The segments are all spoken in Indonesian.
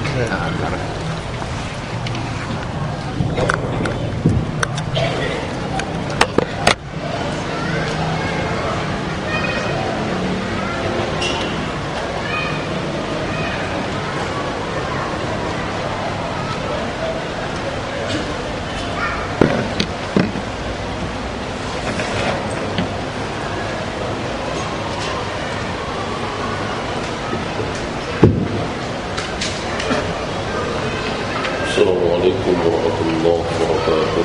Assalamualaikum warahmatullahi wabarakatuh.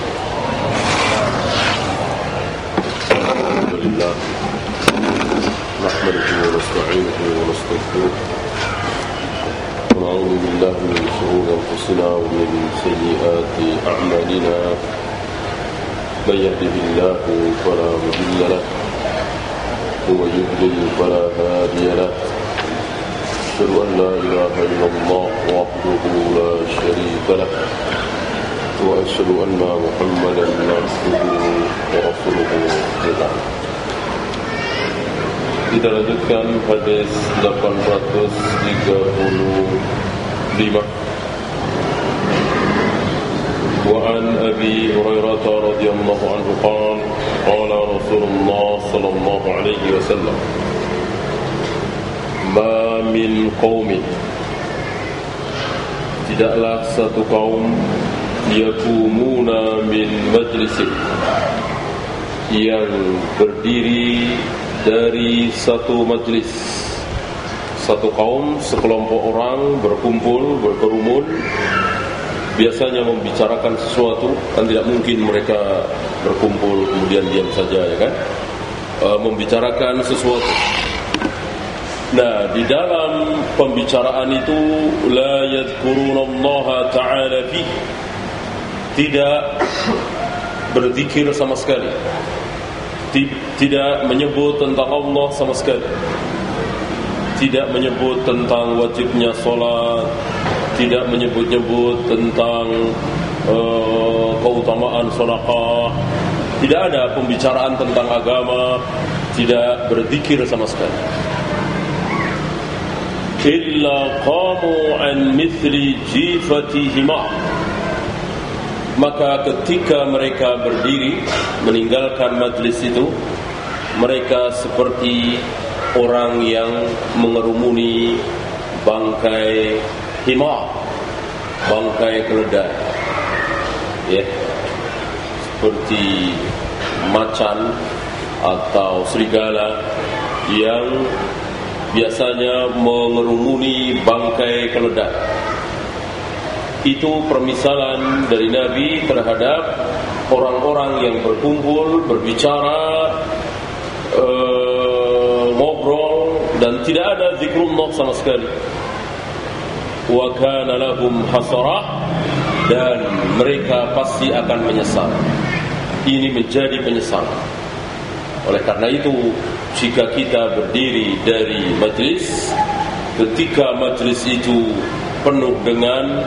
Alhamdulillah, nahmaduhu wa nasta'inuhu wa nastaghfiruh, wa na'udzu billahi min shururi anfusina wa min sayyiati a'malina. Man yahdihillahu fala mudilla lahu wa man yudlil fala hadiya lahu. أشهد أن لا إله إلا الله وحده لا شريك له وأشهد أن محمدا عبده ورسوله. Kita lanjutkan hadis 835. وعن أبي هريرة رضي الله عنه قال قال رسول الله صلى الله عليه وسلم Ma min qaumin, tidaklah satu kaum yakumuna min majlisin, yang berdiri dari satu majlis. Satu kaum, sekelompok orang berkumpul, berkerumun, biasanya membicarakan sesuatu. Kan tidak mungkin mereka berkumpul kemudian diam saja, ya kan? Membicarakan sesuatu. Nah, di dalam pembicaraan itu la yadhkurunallaha ta'ala fi, tidak berzikir sama sekali, tidak menyebut tentang Allah sama sekali, tidak menyebut tentang wajibnya salat, tidak menyebut-nyebut tentang keutamaan sedekah, tidak ada pembicaraan tentang agama, tidak berzikir sama sekali. Illa qamu an mithli jifatihima, maka ketika mereka berdiri meninggalkan majlis itu, mereka seperti orang yang mengerumuni bangkai hima, bangkai keledai, ya, seperti macan atau serigala yang biasanya mengerumuni bangkai keledai. Itu permisalan dari Nabi terhadap orang-orang yang berkumpul, berbicara, ngobrol, dan tidak ada zikrullah sama sekali. Wa kana lahum hasarah, dan mereka pasti akan menyesal. Ini menjadi penyesalan. Oleh karena itu, jika kita berdiri dari majlis, ketika majlis itu penuh dengan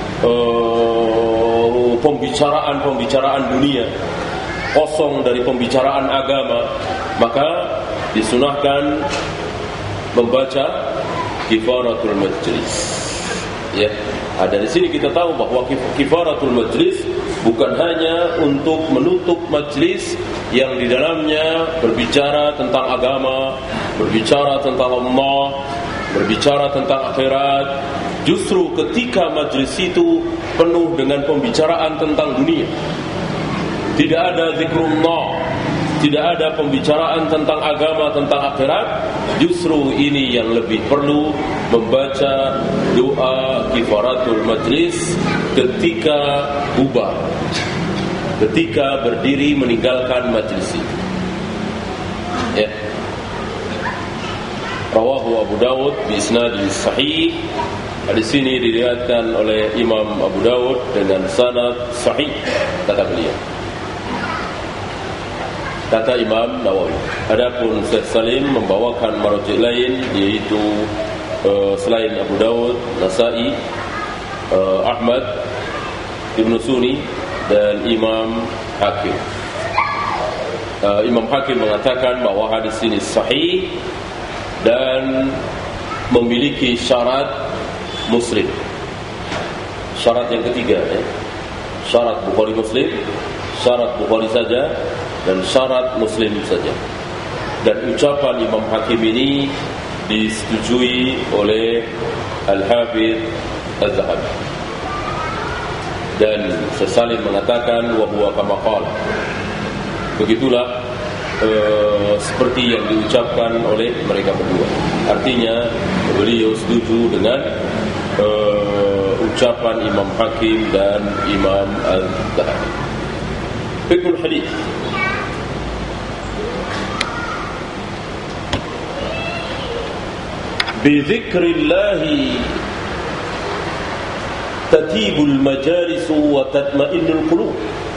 pembicaraan dunia, kosong dari pembicaraan agama, maka disunahkan membaca kifaratul majlis. Ya, dari sini kita tahu bahwa kifaratul majlis bukan hanya untuk menutup majlis yang di dalamnya berbicara tentang agama, berbicara tentang Allah, berbicara tentang akhirat. Justru ketika majlis itu penuh dengan pembicaraan tentang dunia, tidak ada zikrullah, tidak ada pembicaraan tentang agama, tentang akhirat, justru ini yang lebih perlu membaca doa kifaratul majlis ketika bubar, ketika berdiri meninggalkan majlis itu. Ya. Rawahu Abu Dawud bi isnadin sahih. Hadis ini diriwayatkan oleh Imam Abu Dawud dengan sanad sahih, kata beliau. Kata Imam Nawawi. Adapun Syekh Salim membawakan marji' lain, yaitu selain Abu Dawud, Nasa'i, Ahmad, Ibnu Sunni, dan Imam Hakim. Imam Hakim mengatakan bahwa hadis ini sahih dan memiliki syarat Muslim. syarat yang ketiga ya. Syarat Bukhari Muslim, syarat Bukhari saja, dan syarat Muslim saja. Dan ucapan Imam Hakim ini disetujui oleh Al-Hafidz Az-Zahabi. Dan sesalin mengatakan wa huwa kama qala. Begitulah seperti yang diucapkan oleh mereka berdua. Artinya beliau setuju dengan ucapan Imam Hakim dan Imam Az-Zahabi. Fiqhul hadis. Bi dzikrillahi tatibul majalis wa tatma'innul qulub.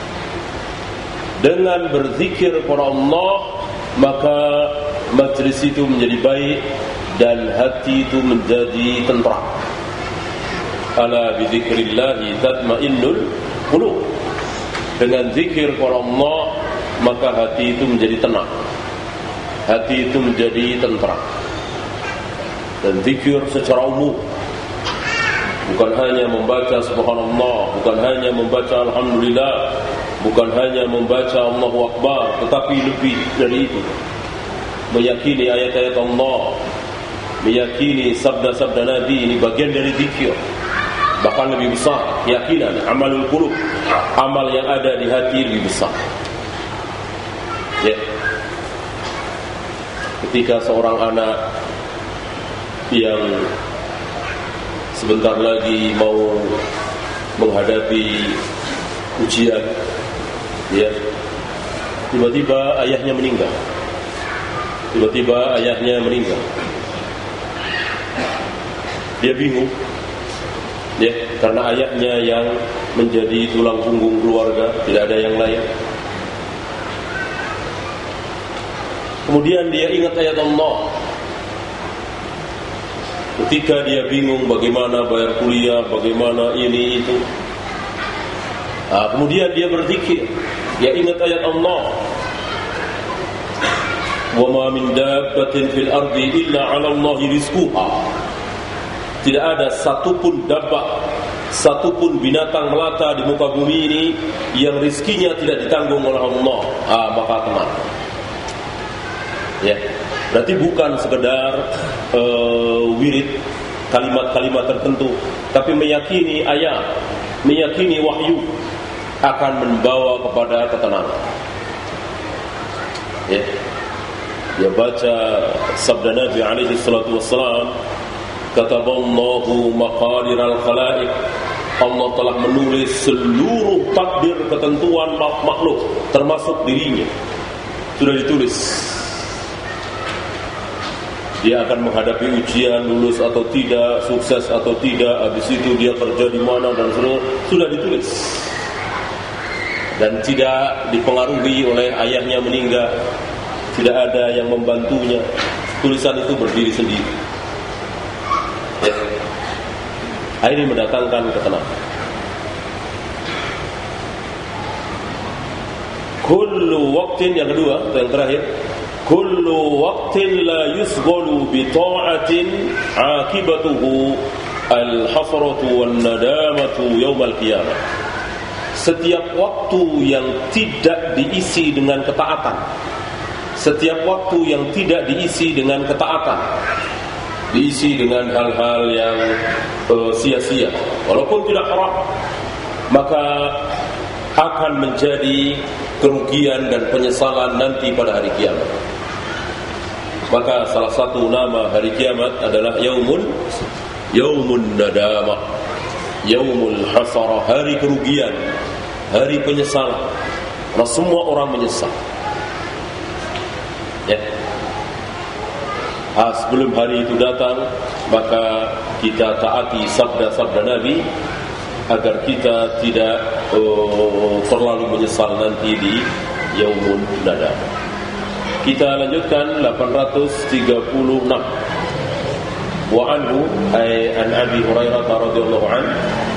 Dengan berzikir kepada Allah maka majlis itu menjadi baik dan hati itu menjadi tentram. Ala bi dzikrillahi tatma'innul qulub. Dengan zikir kepada Allah maka hati itu menjadi tenang. Hati itu menjadi tentram. Dan zikir secara umum, bukan hanya membaca subhanallah, bukan hanya membaca alhamdulillah, bukan hanya membaca Allahu Akbar, tetapi lebih dari itu, meyakini ayat-ayat Allah, meyakini sabda-sabda Nabi, ini bagian dari zikir. Bahkan lebih besar keyakinan, amalul qulub, amal yang ada di hati lebih besar ya. Ketika seorang anak yang sebentar lagi mau menghadapi ujian ya, tiba-tiba ayahnya meninggal. Dia bingung ya, karena ayahnya yang menjadi tulang punggung keluarga, tidak ada yang lain. Kemudian dia ingat ayat Allah. Ketika dia bingung bagaimana bayar kuliah, bagaimana ini itu, kemudian dia berzikir, dia ingat ayat Allah. Wa ma min dabbatin fil ardi illa 'ala Allahi rizquha. Tidak ada satupun dabbah, satupun binatang melata di muka bumi ini yang rizkinya tidak ditanggung oleh Allah. Maka tenang. Ya, berarti bukan sekedar wirid kalimat-kalimat tertentu, tapi meyakini ayat, meyakini wahyu akan membawa kepada ketenangan. Ya, dia baca sabda Nabi alaihi salatu wassalam, kataballahu maqadiral khalaiq. Allah telah menulis seluruh takdir ketentuan makhluk termasuk dirinya. Sudah ditulis. Dia akan menghadapi ujian, lulus atau tidak, sukses atau tidak, habis itu dia kerja di mana dan sudah ditulis. Dan tidak dipengaruhi oleh ayahnya meninggal, tidak ada yang membantunya. Tulisan itu berdiri sendiri. Ya. Ini mendatangkan ketenangan. Kullu waqtin, yang kedua atau yang terakhir, kullu waqtin la yusghalu bi ta'atin 'aqibatuhu al-hasratu wan nadamatu yaumil qiyamah. Setiap waktu yang tidak diisi dengan ketaatan, setiap waktu yang tidak diisi dengan ketaatan, diisi dengan hal-hal yang sia-sia, walaupun tidak haram, maka akan menjadi kerugian dan penyesalan nanti pada hari kiamat. Maka salah satu nama hari kiamat adalah yaumun nadamah, yaumul hasarah, hari kerugian, hari penyesalan. Karena semua orang menyesal. Ya. Sebelum hari itu datang, maka kita taati sabda-sabda Nabi agar kita tidak terlalu menyesal nanti di yaumun nadamah. Kita lanjutkan 836. Wa anhu ay an Abi Hurairah radhiyallahu anhu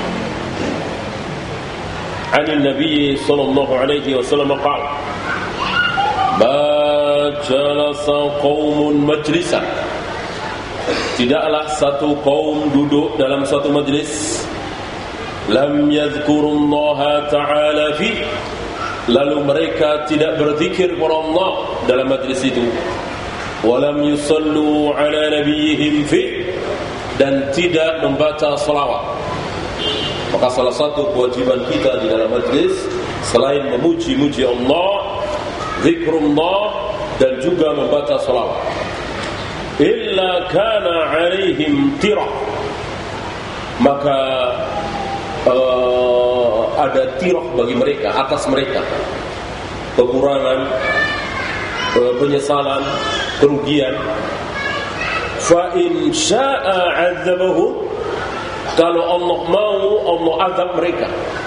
عن النبي صلى الله عليه وسلم قال ما جلس قوم مجلسا. Tidaklah satu kaum duduk dalam satu majlis lam yadhkurullaha ta'ala fi, lalu mereka tidak berzikir kepada Allah dalam majlis itu, walam yusallu ala nabiyihim fi, dan tidak membaca salawat. Maka salah satu kewajiban kita di dalam majlis selain memuji-muji Allah, zikrullah, dan juga membaca salawat. Illa kana alaihim tirah, maka ada tirah bagi mereka, atas mereka kekurangan, penyesalan, kerugian. Fa in syaa 'adzabahu, kalau Allah mau, Allah azab mereka.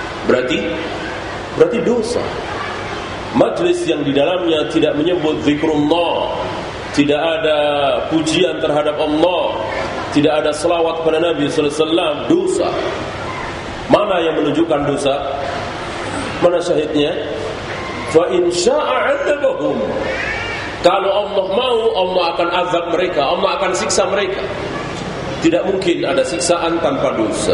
Berarti dosa. Majlis yang di dalamnya tidak menyebut zikrullah, tidak ada pujian terhadap Allah, tidak ada selawat kepada Nabi sallallahu alaihi wasallam, dosa. Mana yang menunjukkan dosa? Mana syahidnya? Fa in syaa 'adzabahum, kalau Allah mau, Allah akan azab mereka, Allah akan siksa mereka. Tidak mungkin ada siksaan tanpa dosa.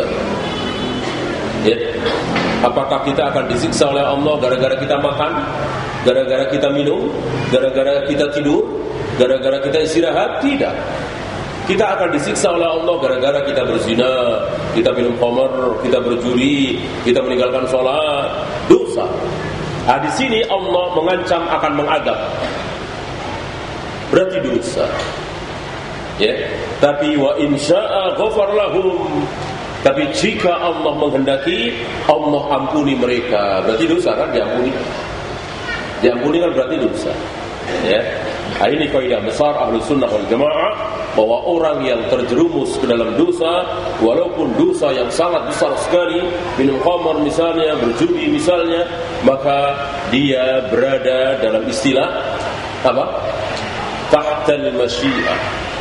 Ya. Apakah kita akan disiksa oleh Allah gara-gara kita makan, gara-gara kita minum, gara-gara kita tidur, gara-gara kita istirahat? Tidak. Kita akan disiksa oleh Allah gara-gara kita berzina, kita minum khamr, kita berjudi, kita meninggalkan sholat, dosa. Nah, di sini Allah mengancam akan mengadab. Berarti dosa. Ya, tapi wa in syaa ghafar lahum, tapi jika Allah menghendaki, Allah ampuni mereka. Berarti dosa kan diampuni. Diampuni kan berarti dosa. Ya. Nah, ini kaidah besar Ahlus Sunnah wal Jamaah, bahwa orang yang terjerumus ke dalam dosa, walaupun dosa yang sangat besar sekali, minum khamar misalnya, berjudi misalnya, maka dia berada dalam istilah apa? Tahtal masyiah,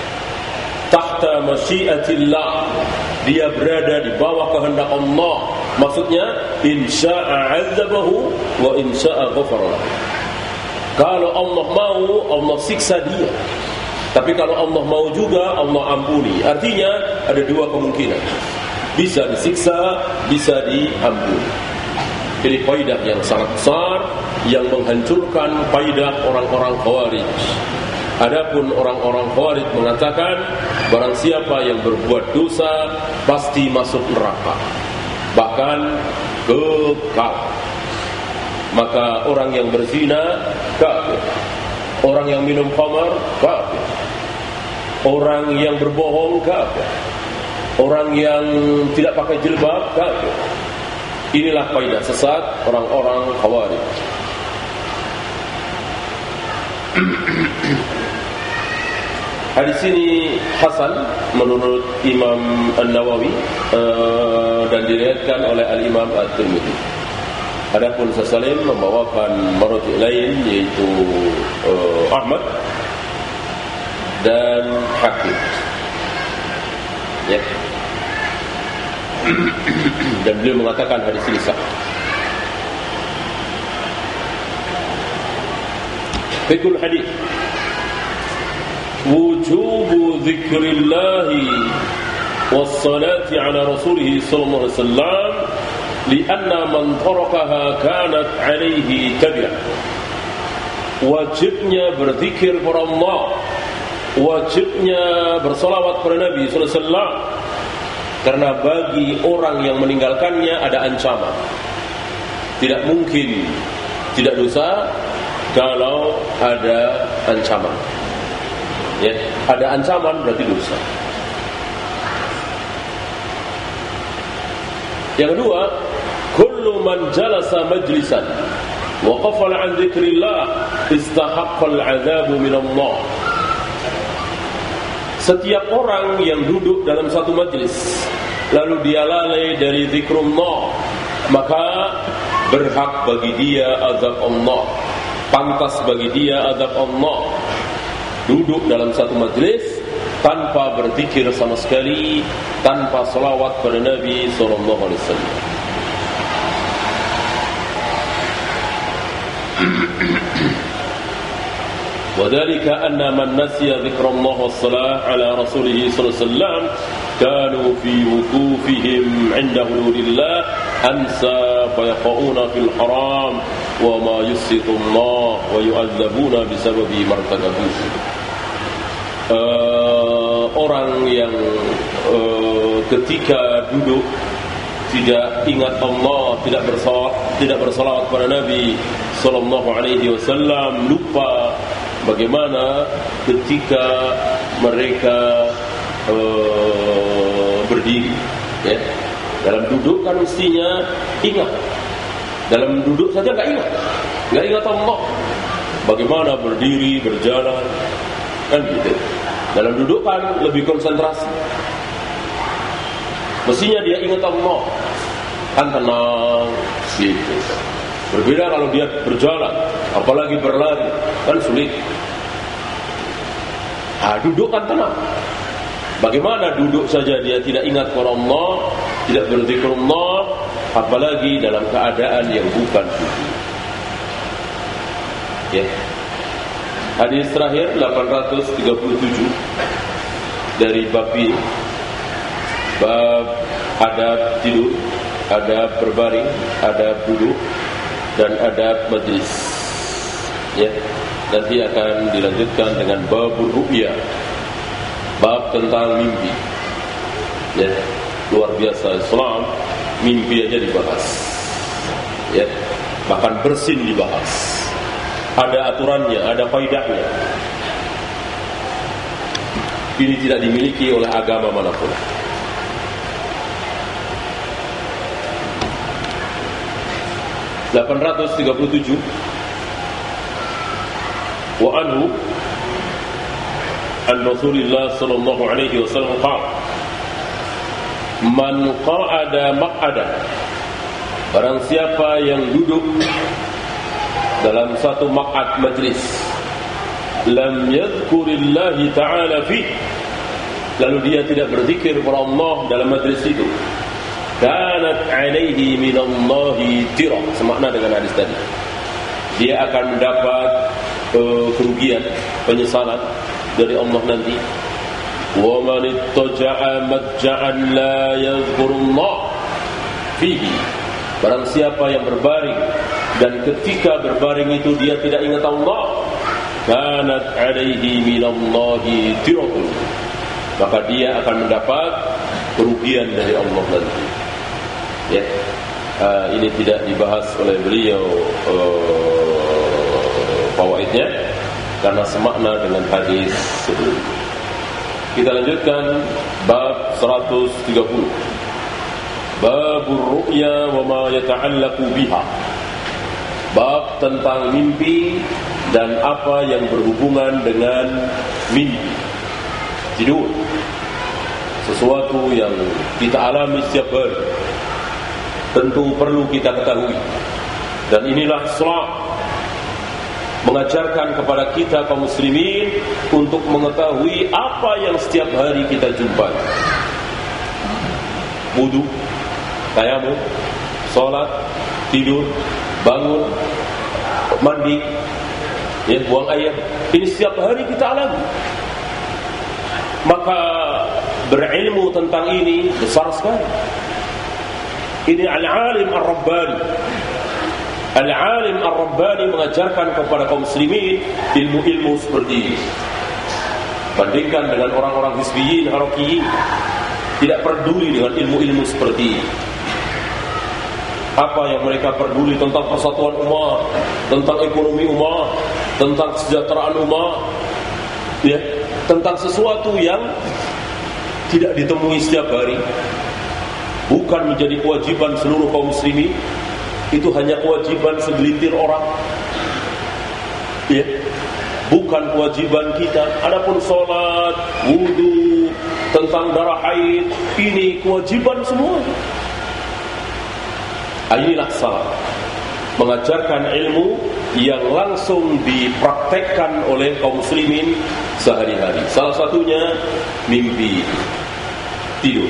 tahta masyiatillah, dia berada di bawah kehendak Allah. Maksudnya insya'a 'adzabahu wa insya'a ghafara. Kalau Allah mau, Allah siksa dia. Tapi kalau Allah mau juga, Allah ampuni. Artinya ada dua kemungkinan, bisa disiksa, bisa diampuni. Ini kaidah yang sangat besar yang menghancurkan kaidah orang-orang Khawarij. Adapun orang-orang Khawarij mengatakan barang siapa yang berbuat dosa pasti masuk neraka, bahkan kekal. Maka orang yang berzina kafir, orang yang minum khamar kafir, orang yang berbohong kafir, orang yang tidak pakai jilbab kafir. Inilah kaidah sesat orang-orang Khawarij. Hadis ini hasan menurut Imam An-Nawawi dan diriwayatkan oleh Al-Imam At-Tirmidzi. Adapun Salim membawakan marji lain yaitu Ahmad dan Hakim. Ya. Dan beliau mengatakan hadis ini sahih. Fikul hadis, wujubu dzikrillahi wassalati ala rasulih sallallahu alaihi wasallam lianna man tarakaha kanat alaihi tabi'ah. Wajibnya berzikir kepada Allah, wajibnya bersalawat kepada Nabi sallallahu alaihi wasallam, karena bagi orang yang meninggalkannya ada ancaman. Tidak mungkin tidak dosa kalau ada ancaman. Ya, ada ancaman berarti dosa. Yang kedua, kullu man jalasa majlisan wa qafala an dzikrillah istahaqqa al-'adzabu min Allah. Setiap orang yang duduk dalam satu majlis lalu dia lalai dari zikrullah, maka berhak bagi dia azab Allah, pantas bagi dia azab Allah. Duduk dalam satu majlis tanpa berzikir sama sekali, tanpa salawat pada Nabi sallallahu alaihi wasallam. وذلك أن من نسي ذكر الله والصلاة على رسوله صلى الله عليه وسلم كانوا في وقوفهم عند حدود الله أنسى فيقعون في الحرام وما يسخط الله ويعذبون بسبب ما ارتكبوه. Orang yang ketika duduk tidak ingat Allah, tidak bersalawat kepada Nabi sallallahu alaihi wasallam, lupa bagaimana ketika mereka berdiri, ya. Dalam duduk kan mestinya ingat. Dalam duduk saja enggak ingat Allah. Bagaimana berdiri, berjalan, kan gitu. Dalam duduk kan lebih konsentrasi. Mestinya dia ingat Allah, kan tenang gitu. Berbeda kalau dia berjalan, apalagi berlari, kan sulit. Duduk kan tenang. Bagaimana duduk saja dia tidak ingat kepada Allah, tidak berzikir Allah, apalagi dalam keadaan yang bukan duduk. Ya. Hadis terakhir 837 dari bab ini. Bab adab tidur, adab berbaring, adab duduk, dan adab majlis. Ya, nanti akan dilanjutkan dengan bab ru'ya, bab tentang mimpi. Ya, luar biasa Islam, mimpi aja dibahas. Ya, bahkan bersin dibahas. Ada aturannya, ada faedahnya. Ini tidak dimiliki oleh agama manapun. (837) wa anhu an Rasulillah sallallahu alaihi wasallam qala man qa'ada maq'adan, barang siapa yang duduk dalam satu maq'ad majlis, lam yadhkurillahi ta'ala fi, lalu dia tidak berzikir kepada Allah dalam majlis itu, kanat alaihi minallahi tira, semakna dengan hadis tadi. Dia akan mendapat kerugian, penyesalan dari Allah nanti. Wa man ittaja'a madja'an la yadhkurullah fihi, barang siapa yang berbaring dan ketika berbaring itu dia tidak ingat Allah, kanat alaihi minallahi tira, maka dia akan mendapat kerugian dari Allah nanti. Ya, ini tidak dibahas oleh beliau fawaidnya karena semakna dengan hadis sebelumnya. Kita lanjutkan bab 130. Babur ru'ya wa ma yata'allaqu biha. Bab tentang mimpi dan apa yang berhubungan dengan mimpi. Tidur, sesuatu yang kita alami setiap hari, tentu perlu kita ketahui. Dan inilah Islam mengajarkan kepada kita kaum muslimin untuk mengetahui apa yang setiap hari kita jumpai. Wudu, tayamum, salat, tidur, bangun, mandi, ya, buang air. Ini setiap hari kita alami. Maka berilmu tentang ini besar sekali. Ini al-alim ar-rabbani. Al-alim ar-rabbani mengajarkan kepada kaum muslimin ilmu-ilmu seperti ini. Bandingkan dengan orang-orang hizbiyin, harakiyin, tidak peduli dengan ilmu-ilmu seperti ini. Apa yang mereka peduli tentang persatuan umat, tentang ekonomi umat, tentang kesejahteraan umat, ya, tentang sesuatu yang tidak ditemui setiap hari, bukan menjadi kewajiban seluruh kaum muslimin. Itu hanya kewajiban segelintir orang, ya, bukan kewajiban kita. Adapun sholat, wudu, tentang darah haid, ini kewajiban semua. Inilah salah, mengajarkan ilmu yang langsung dipraktekkan oleh kaum muslimin sehari-hari. Salah satunya mimpi, tidur.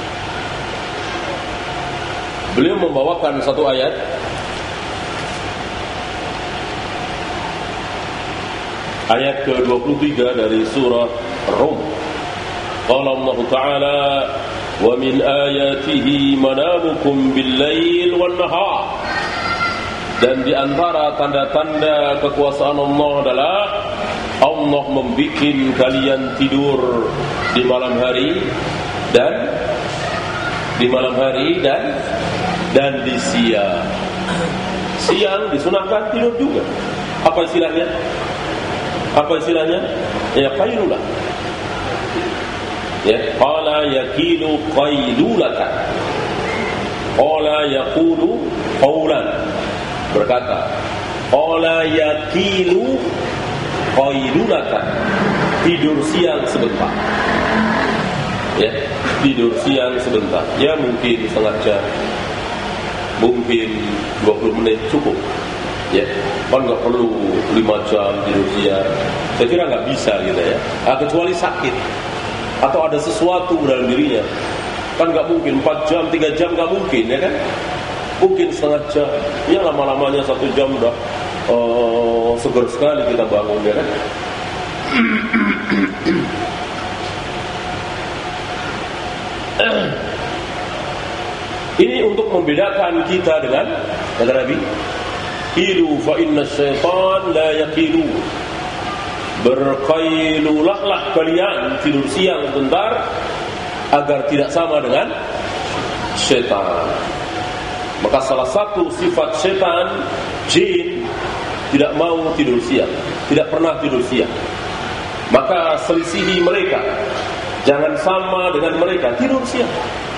Beliau membawakan satu ayat ayat ke-23 dari surah Rum. Qala Allah Ta'ala, wa min ayatihi manamukum bil-lail wan-nahar. Dan di antara tanda-tanda kekuasaan Allah adalah Allah membuat kalian tidur di malam hari dan di siang. Siang disunahkan tidur juga. Apa istilahnya? Ya qailulah. Ya, qala yaqilu qailulatan. Qala yaqulu qawlan. Berkata, qala yaqilu qailulatan. Tidur siang sebentar. Ya, tidur siang sebentar. Ya mungkin setengah jam, mungkin 20 menit cukup. Ya, kan nggak perlu 5 jam tidur siang. Saya kira nggak bisa gitu ya. Kecuali sakit atau ada sesuatu dalam dirinya. Kan nggak mungkin 4 jam, 3 jam nggak mungkin ya kan? Mungkin setengah jam. Ya lama-lamanya 1 jam udah seger sekali kita bangun ya kan? Ini untuk membedakan kita dengan kata Nabi, "Ilu fa inna syaitan la yaqilu." Berqailulahlah kalian tidur siang sebentar agar tidak sama dengan syaitan. Maka salah satu sifat syaitan, jin, tidak mau tidur siang, tidak pernah tidur siang. Maka selisihi mereka, jangan sama dengan mereka tidur siang.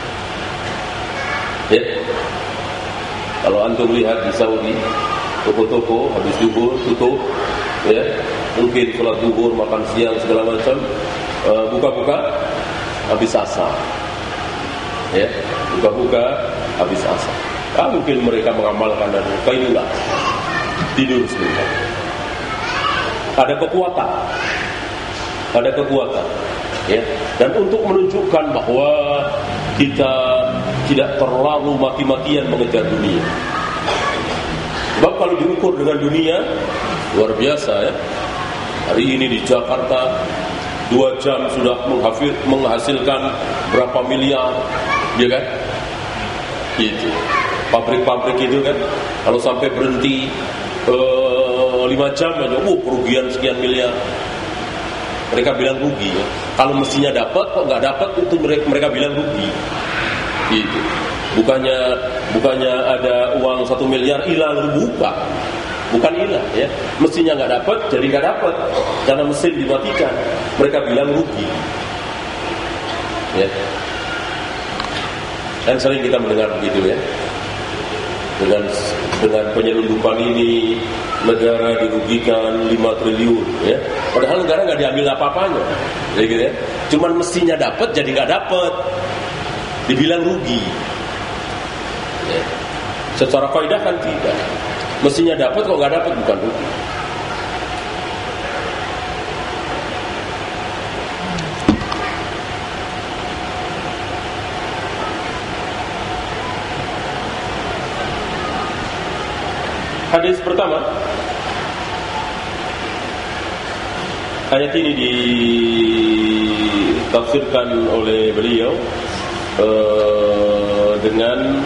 Ya. Kalau antum lihat di Saudi, toko-toko habis zuhur tutup, ya. Mungkin sholat zuhur, makan siang segala macam, buka-buka habis asar. Ya, buka-buka habis asar. Mungkin mereka mengamalkan dan qailulah, tidur sebentar. Ada kekuatan, ya. Dan untuk menunjukkan bahwa kita tidak terlalu mati-matian mengejar dunia. Sebab kalau diukur dengan dunia, luar biasa ya. Hari ini di Jakarta 2 jam sudah menghasilkan berapa miliar, ya kan? Itu pabrik-pabrik itu kan, kalau sampai berhenti 5 jam aja, kerugian sekian miliar. Mereka bilang rugi ya. Kalau mestinya dapat kok nggak dapat, itu mereka bilang rugi. Gitu. Bukannya ada uang 1 miliar hilang, bukan hilang ya. Mestinya nggak dapat, jadi nggak dapat karena mesin dimatikan. Mereka bilang rugi. Ya. Dan sering kita mendengar begitu ya. Dengan penyelundupan ini negara dirugikan 5 triliun ya. Padahal negara nggak diambil apa-apanya. Ya gitu ya. Cuman mestinya dapat jadi nggak dapat. Dibilang rugi. Ya. Secara kaidah kan tidak. Mestinya dapat kok nggak dapat, bukan rugi. Hadis pertama, ayat ini ditafsirkan oleh beliau dengan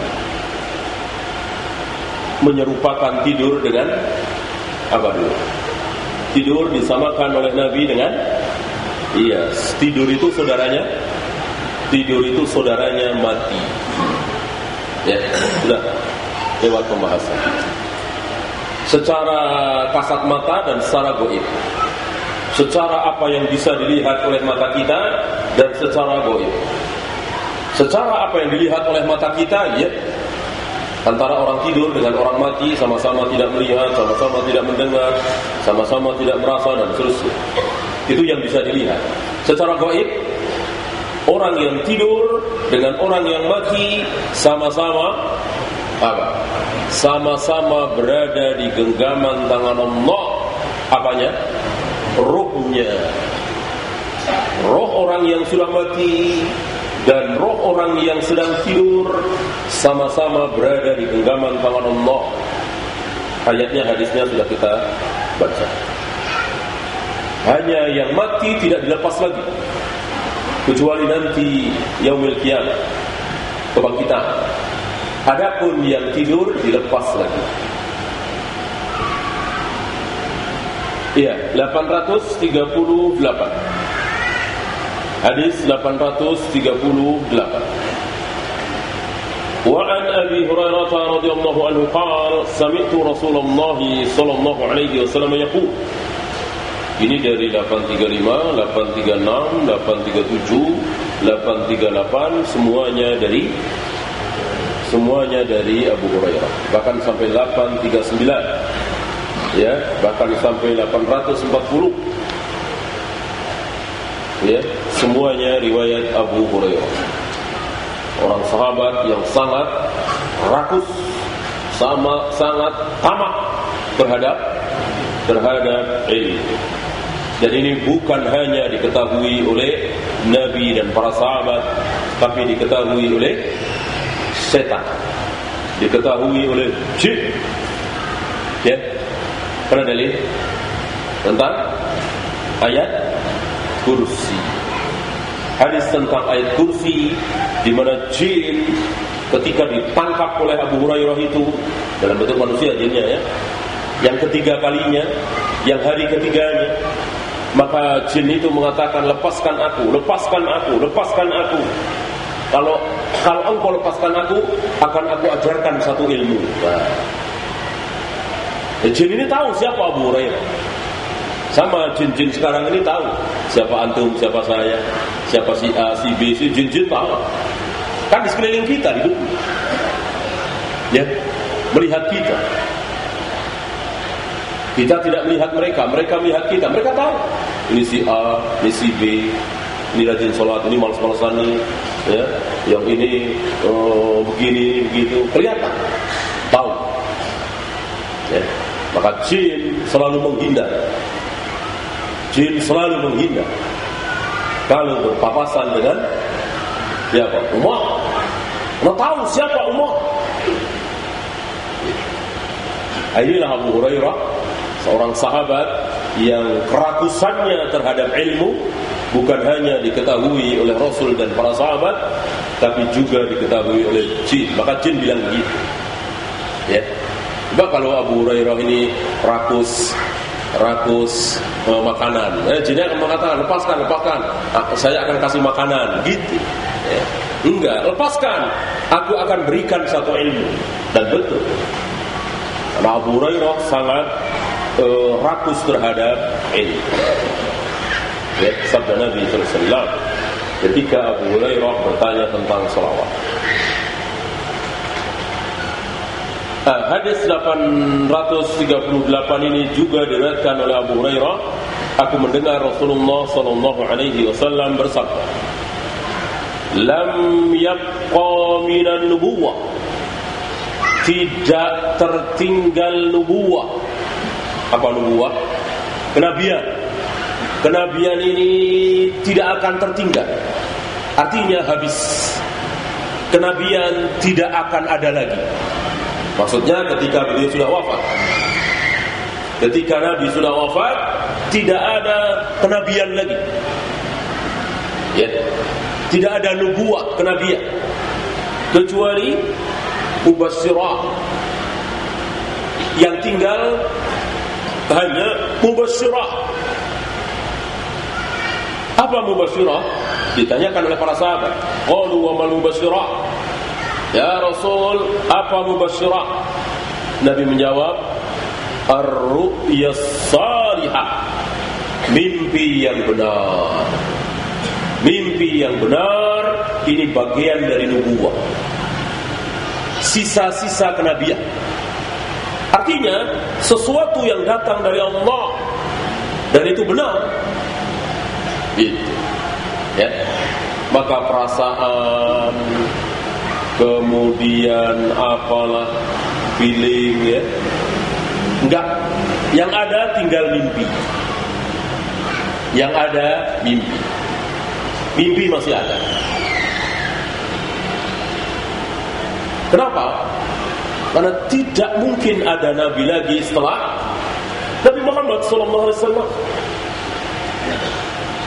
menyerupakan tidur dengan apa dulu? Tidur disamakan oleh Nabi dengan tidur itu saudaranya mati. Ya, sudah lewat pembahasan. Secara kasat mata dan secara gaib. Secara apa yang bisa dilihat oleh mata kita dan secara gaib. Secara apa yang dilihat oleh mata kita, ya, antara orang tidur dengan orang mati, sama-sama tidak melihat, sama-sama tidak mendengar, sama-sama tidak merasa dan seterusnya. Itu yang bisa dilihat. Secara gaib, orang yang tidur dengan orang yang mati sama-sama apa? Sama-sama berada di genggaman tangan Allah. Apanya? Ruhnya. Roh orang yang sudah mati dan roh orang yang sedang tidur sama-sama berada di genggaman tangan Allah. Ayatnya, hadisnya sudah kita baca. Hanya yang mati tidak dilepas lagi, kecuali nanti yaumil qiyamah, kebangkitan. Adapun yang tidur dilepas lagi. Iya, 838. Hadis 838. وعن أبي هريرة رضي الله عنه قال سمعت رسول الله صلى الله عليه وسلم يقول. Ini dari 835, 836, 837, 838 semuanya dari Abu Hurairah. Bahkan sampai 839. Ya, bahkan sampai 840. Ya, semuanya riwayat Abu Hurairah. Orang sahabat yang sangat rakus, sangat tamak terhadap ilmu. Dan ini bukan hanya diketahui oleh Nabi dan para sahabat, tapi diketahui oleh setan, diketahui oleh jin. Ya, ada dalil tentang ayat kursi. Hadis tentang ayat kursi, di mana jin ketika ditangkap oleh Abu Hurairah itu dalam bentuk manusia, jinnya ya, yang ketiga kalinya, yang hari ketiganya, maka jin itu mengatakan, lepaskan aku, lepaskan aku, lepaskan aku. Kalau engkau lepaskan aku, akan aku ajarkan satu ilmu. Nah, jin ini tahu siapa Abu Hurairah. Sama jin-jin sekarang ini tahu siapa antum, siapa saya, siapa si A, si B, si jin-jin tahu. Kan di sekeliling kita hidup, ya, melihat kita. Kita tidak melihat mereka, mereka melihat kita. Mereka tahu ini si A, ini si B, ini rajin sholat, ini malas-malasan nih, ya, yang ini begini begitu, kelihatan, tahu. Ya. Maka jin selalu menghindar. Jin selalu menghindar kalau berpapasan dengan siapa? Umar. Anda tahu siapa Umar? Inilah Abu Hurairah, seorang sahabat yang kerakusannya terhadap ilmu bukan hanya diketahui oleh Rasul dan para sahabat, tapi juga diketahui oleh jin. Maka jin bilang begitu. Ya. Coba kalau Abu Hurairah ini rakus makanan, jinnya akan mengatakan, lepaskan, saya akan kasih makanan, gitu. Ya. Enggak, lepaskan, aku akan berikan satu ilmu. Dan betul, karena Abu Hurairah sangat rakus terhadap ilmu. Ya, sabda Nabi SAW ketika Abu Hurairah bertanya tentang salawat. Hadis 838 ini juga diriwayatkan oleh Abu Hurairah. Aku mendengar Rasulullah sallallahu alaihi wasallam bersabda, "Lam yabqa minan nubuwah." Tidak tertinggal nubuwah. Apa nubuwah? Kenabian. Kenabian ini tidak akan tertinggal. Artinya habis. Kenabian tidak akan ada lagi. Maksudnya ketika beliau sudah wafat. Ketika Nabi sudah wafat, tidak ada kenabian lagi. Ya. Tidak ada nubuwah, kenabian. Kecuali mubasyirah. Yang tinggal hanya mubasyirah. Apa mubasyirah? Ditanyakan oleh para sahabat. Qalu wa mal mubasyirah? Ya Rasul, apa mubasyirah? Nabi menjawab, ar-ru'yas salihah. Mimpi yang benar. Mimpi yang benar ini bagian dari nubuwah. Sisa-sisa kenabian. Artinya sesuatu yang datang dari Allah dan itu benar. Gitu. Ya. Maka perasaan, kemudian apalah, feeling, ya, enggak. Yang ada tinggal mimpi. Yang ada mimpi. Mimpi masih ada. Kenapa? Karena tidak mungkin ada nabi lagi setelah Nabi Muhammad SAW.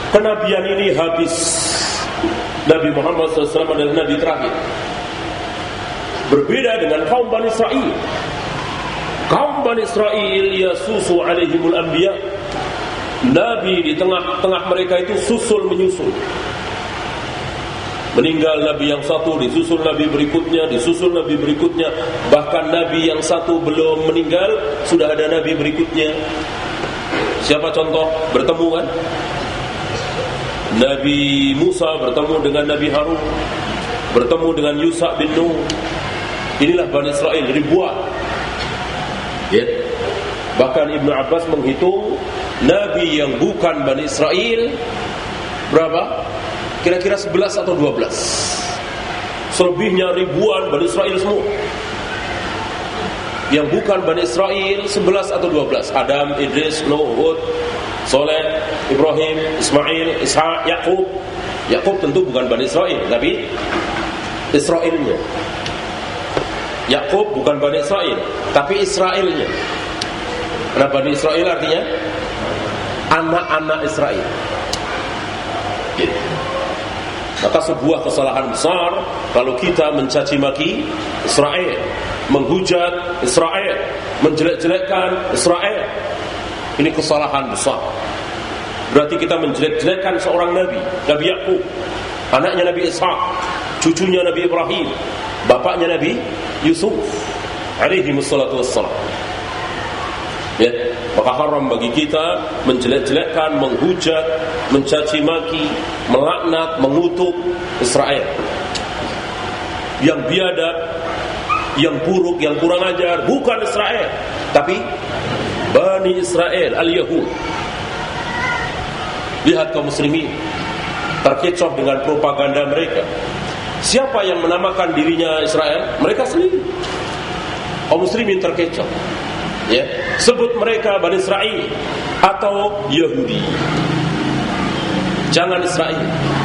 kenabian ini habis. Nabi Muhammad SAW adalah nabi terakhir. Berbeda dengan kaum Bani Israel. Kaum Bani Israel yasusu alaihimul anbiya. Nabi di tengah-tengah mereka itu susul menyusul. Meninggal Nabi yang satu, disusul Nabi berikutnya, disusul Nabi berikutnya. Bahkan Nabi yang satu belum meninggal, sudah ada Nabi berikutnya. Siapa contoh? Bertemu kan? Nabi Musa bertemu dengan Nabi Harun, bertemu dengan Yusha bin Nun. Inilah Bani Israel, ribuan. Ya. Bahkan Ibnu Abbas menghitung Nabi yang bukan Bani Israel berapa? Kira-kira 11 atau 12. Selebihnya ribuan Bani Israel semua. Yang bukan Bani Israel 11 atau 12. Adam, Idris, Nuh, Hud, Soleh, Ibrahim, Ismail, Ishak, Yakub. Yakub tentu bukan Bani Israel, tapi Israelnya. Yakub bukan Bani Israel, tapi Israelnya. Karena Bani Israel artinya anak-anak Israel. Gitu. Maka sebuah kesalahan besar kalau kita mencaci maki Israel, menghujat Israel, menjelek-jelekkan Israel. Ini kesalahan besar. Berarti kita menjelek-jelekkan seorang nabi, Nabi Yakub, anaknya Nabi Ishak, cucunya Nabi Ibrahim, bapaknya Nabi Yusuf alaihi wassalatu wassalam. Ya, maka haram bagi kita menjelek-jelekkan, menghujat, mencaci maki, melaknat, mengutuk Israel. Yang biadab, yang buruk, yang kurang ajar bukan Israel, tapi Bani Israel, al-Yahud. Lihat kaum muslimin terkecoh dengan propaganda mereka. Siapa yang menamakan dirinya Israel? Mereka sendiri. Kaum muslimin terkecoh. Ya, sebut mereka Bani Israel atau Yahudi. Jangan Israel.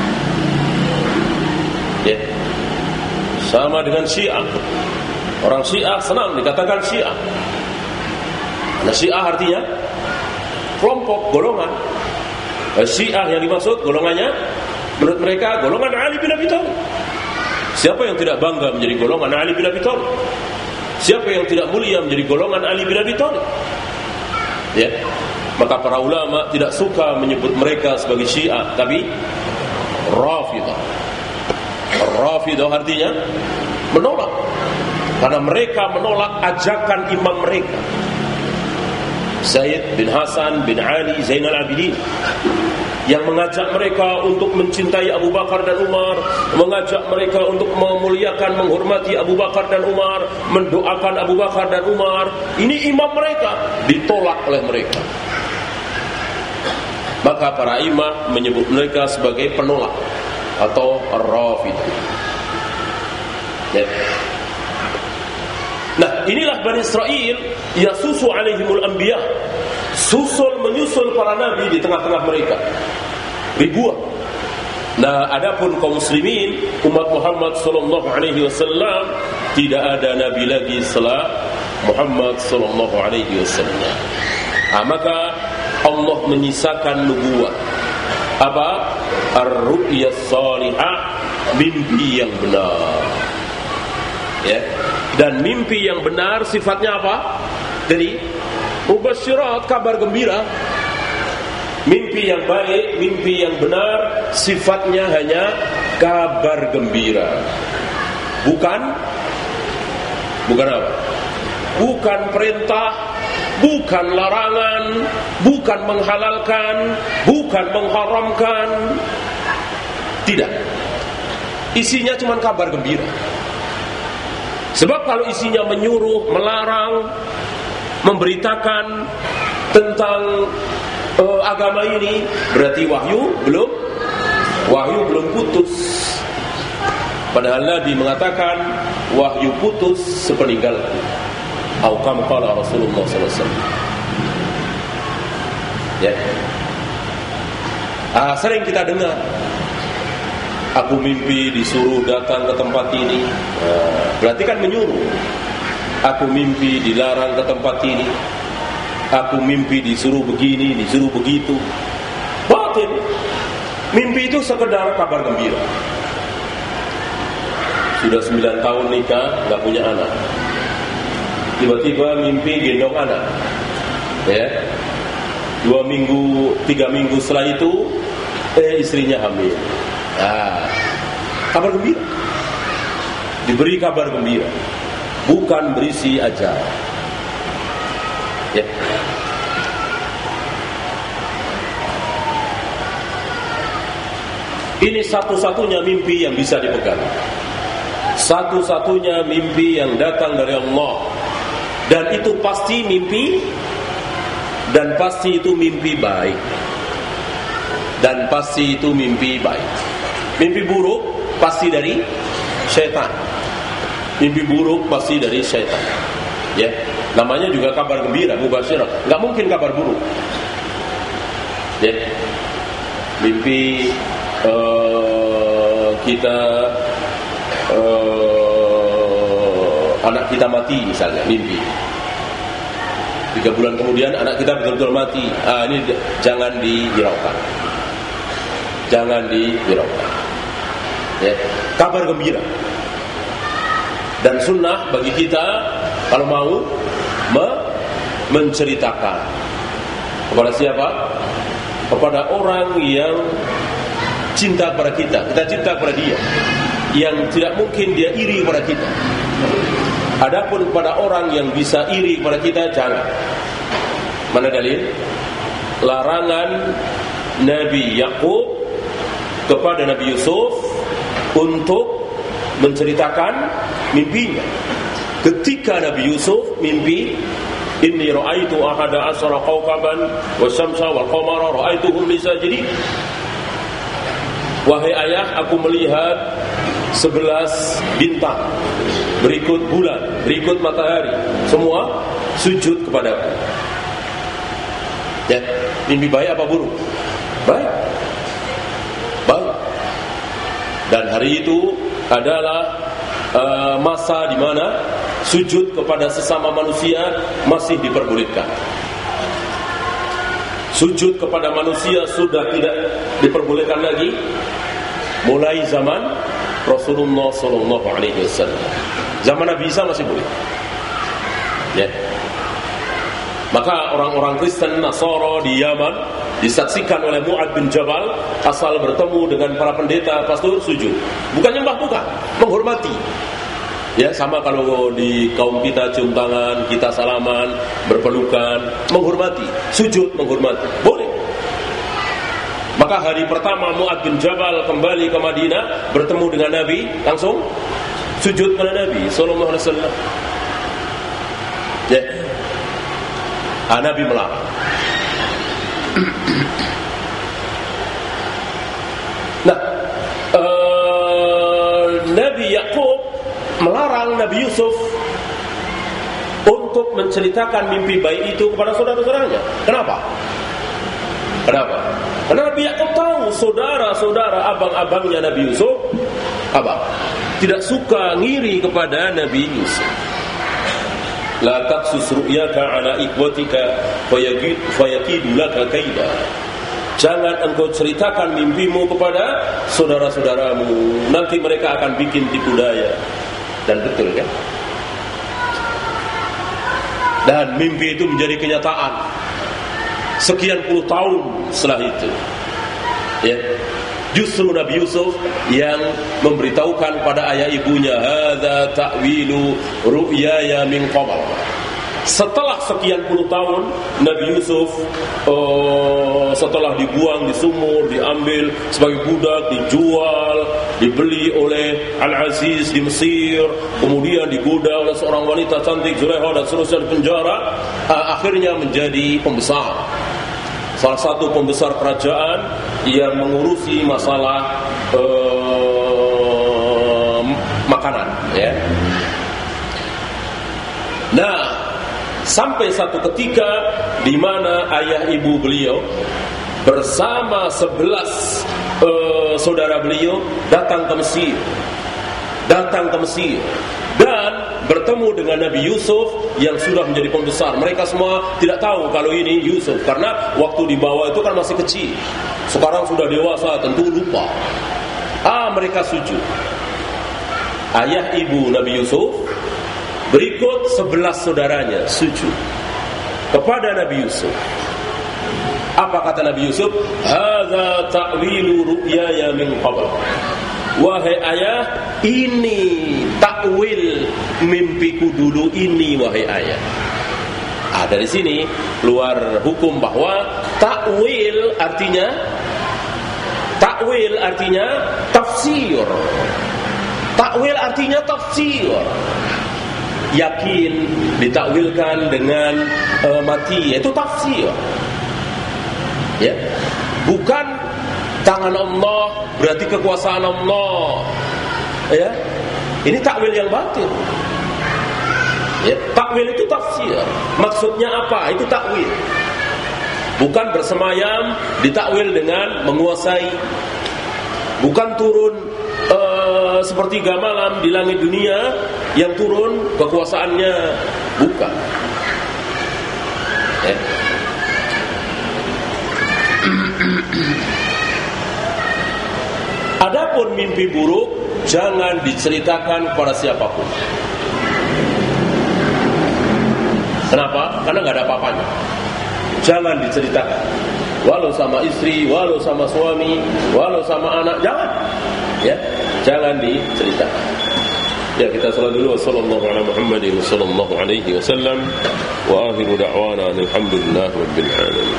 Ya. Sama dengan Syiah. Orang Syiah senang dikatakan Syiah. Nah, Syiah artinya kelompok, golongan. Syiah yang dimaksud golongannya menurut mereka golongan Ali bin Abi Thalib. Siapa yang tidak bangga menjadi golongan Ali bin Abi Thalib? Siapa yang tidak mulia menjadi golongan Ali bin Abi Thalib? Ya. Maka para ulama tidak suka menyebut mereka sebagai Syiah, tapi Rafidah. Rafidah artinya menolak. Karena mereka menolak ajakan imam mereka, Zaid bin Hasan bin Ali Zainal Abidin, yang mengajak mereka untuk mencintai Abu Bakar dan Umar, mengajak mereka untuk memuliakan, menghormati Abu Bakar dan Umar, mendoakan Abu Bakar dan Umar. Ini imam mereka, ditolak oleh mereka. Maka para imam menyebut mereka sebagai penolak atau Ar-Rafidah. Ya. Nah, inilah Bani Israel yasusu alaihimul anbiya, susul menyusul para nabi di tengah-tengah mereka, ribuan. Nah, adapun kaum muslimin umat Muhammad sallallahu alaihi wasallam, tidak ada nabi lagi setelah Muhammad sallallahu alaihi wasallam. Maka Allah menyisakan nubuwah. Apa? Ar-ru'yas salihah, mimpi yang benar. Ya. Dan mimpi yang benar sifatnya apa? Jadi mubasyirat, kabar gembira. Mimpi yang baik, mimpi yang benar sifatnya hanya kabar gembira. Bukan apa? Bukan perintah, bukan larangan, bukan menghalalkan, bukan mengharamkan. Tidak. Isinya cuma kabar gembira. Sebab kalau isinya menyuruh, melarang, memberitakan tentang agama ini, berarti wahyu belum putus. Padahal Nabi mengatakan wahyu putus sepeninggalku. Atau kama qala Rasulullah sallallahu alaihi wasallam. Ya. Sering kita dengar, aku mimpi disuruh datang ke tempat ini. Berarti kan menyuruh. Aku mimpi dilarang ke tempat ini. Aku mimpi disuruh begini, disuruh begitu. Batil. Mimpi itu sekedar kabar gembira. Sudah 9 tahun nikah, gak punya anak. Tiba-tiba mimpi gendong anak. Ya. 2 minggu, 3 minggu setelah itu istrinya hamil. Kabar gembira. Diberi kabar gembira, bukan berisi ajar. Ya. Ini satu-satunya mimpi yang bisa dipegang. Satu-satunya mimpi yang datang dari Allah. Dan itu pasti mimpi. Dan pasti itu mimpi baik. Dan pasti itu mimpi baik. Mimpi buruk pasti dari syaitan. Mimpi buruk pasti dari syaitan. Ya, namanya juga kabar gembira, mubasyirah. Enggak mungkin kabar buruk. Ya. Mimpi kita anak kita mati misalnya, mimpi 3 bulan kemudian anak kita betul-betul mati. Ini jangan dihiraukan. Jangan dihiraukan. Ya, kabar gembira. Dan sunnah bagi kita kalau mau menceritakan kepada siapa? Kepada orang yang cinta kepada kita cinta kepada dia, yang tidak mungkin dia iri kepada kita. Adapun kepada orang yang bisa iri kepada kita, jangan. Mana dalil? Larangan Nabi Yakub kepada Nabi Yusuf untuk menceritakan mimpinya. Ketika Nabi Yusuf mimpi, inni ra'aitu ahada asara kawkaban wasyamsa wal qamara ra'aituhum li sajidin. Wahai ayah, aku melihat 11 bintang, berikut bulan, berikut matahari, semua sujud kepadaku. Ya, mimpi baik apa buruk? Baik. Baik. Dan hari itu adalah masa di mana sujud kepada sesama manusia masih diperbolehkan. Sujud kepada manusia sudah tidak diperbolehkan lagi mulai zaman Rasulullah SAW. Zaman Nabi Isa masih boleh. Ya. Maka orang-orang Kristen Nasara di Yaman disaksikan oleh Mu'ad bin Jabal asal bertemu dengan para pendeta pastor sujud. Bukan nyembah, bukan, menghormati. Ya, sama kalau di kaum kita cium tangan, kita salaman, berpelukan, menghormati, sujud menghormati. Boleh. Maka hari pertama Mu'ad bin Jabal kembali ke Madinah bertemu dengan Nabi, langsung sujud kepada Nabi sallallahu alaihi wasallam. Ya. Nabi melarang. Nah, Nabi Yakub melarang Nabi Yusuf untuk menceritakan mimpi baik itu kepada saudara-saudaranya. Kenapa? Karena Nabi Yakub tahu saudara-saudara abang-abangnya Nabi Yusuf tidak suka ngiri kepada Nabi Yusuf. La taqsus ru'yaka ala ikhwatika fayakidu laka kaida. Jangan engkau ceritakan mimpimu kepada saudara-saudaramu, nanti mereka akan bikin tipu daya. Dan betul kan? Dan mimpi itu menjadi kenyataan sekian puluh tahun setelah itu. Ya. Justru Nabi Yusuf yang memberitahukan pada ayah ibunya, hadza ta'wilu ru'yaya min qabl. Setelah sekian puluh tahun Nabi Yusuf setelah dibuang di sumur, diambil sebagai budak, dijual, dibeli oleh Al-Aziz di Mesir, kemudian digoda oleh seorang wanita cantik Zulaikha dan seterusnya di penjara, akhirnya menjadi pembesar. Salah satu pembesar kerajaan yang mengurusi masalah makanan, ya. Nah, sampai satu ketika di mana ayah ibu beliau bersama 11 saudara beliau datang ke Mesir. Dan bertemu dengan Nabi Yusuf yang sudah menjadi pembesar. Mereka semua tidak tahu kalau ini Yusuf, karena waktu dibawa itu kan masih kecil. Sekarang sudah dewasa, tentu lupa. Mereka sujud. Ayah ibu Nabi Yusuf, berikut 11 saudaranya sujud kepada Nabi Yusuf. Apa kata Nabi Yusuf? Hadza ta'wilu ru'yaya min qabl. Wahai ayah, ini takwil mimpiku dulu ini, wahai ayah. Dari sini keluar hukum bahwa takwil artinya tafsir. Takwil artinya tafsir. Yakin ditakwilkan dengan mati, itu tafsir. Ya, bukan tangan Allah berarti kekuasaan Allah. Ya, ini takwil yang batil. Ya, takwil itu tafsir. Maksudnya apa? Itu takwil. Bukan bersemayam ditakwil dengan menguasai. Bukan turun sepertiga malam di langit dunia yang turun kekuasaannya, bukan. Ya. Adapun mimpi buruk jangan diceritakan kepada siapapun. Kenapa? Karena nggak ada apa-apanya. Jangan diceritakan. Walau sama istri, walau sama suami, walau sama anak, jangan. Ya, jangan diceritakan. Ya, kita salat dulu. Wassallallahu ala Muhammadin sallallahu alaihi wasallam wa akhiru da'wana alhamdulillahi rabbil alamin.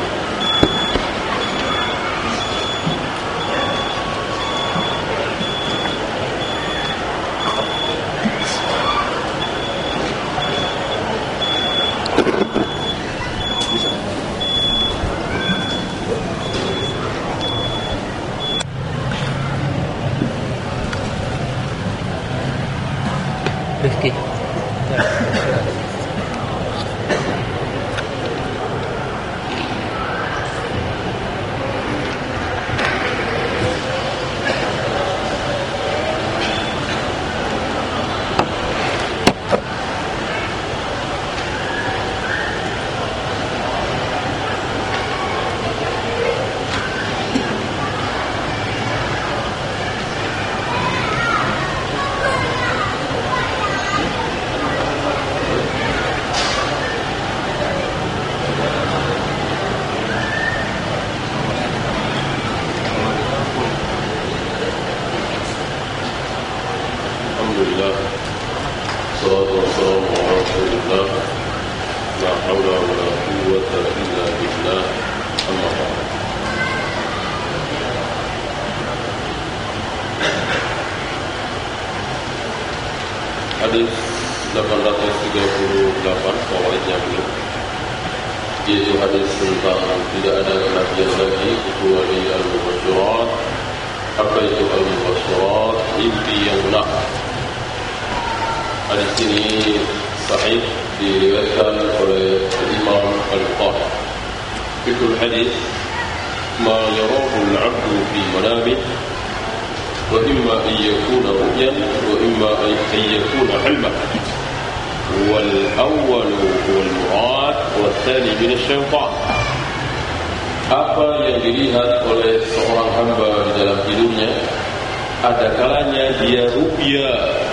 Rifki. Alhamdulillah, salatu wassalamu ala rasulillah, la hawla wa la quwwata illa billah, amma ba'd. Hadis 838 fawaidnya belum, yaitu hadis tentang tidak ada kenabian lagi kecuali al-mubasyirat. Apa itu al-mubasyirat? Mimpi yang benar. Hadis ini sahih diriwayatkan oleh Imam Al-Bukhari. Fikul hadis ma yarahu al-'abdu fi manamih wa imma an yakuna ru'yan wa imma an yakuna hilman. Wal awwal huwa al-murad wa tsani min asy-syaitan. Apa yang dilihat oleh seorang hamba di dalam tidurnya, ada kalanya dia ru'ya,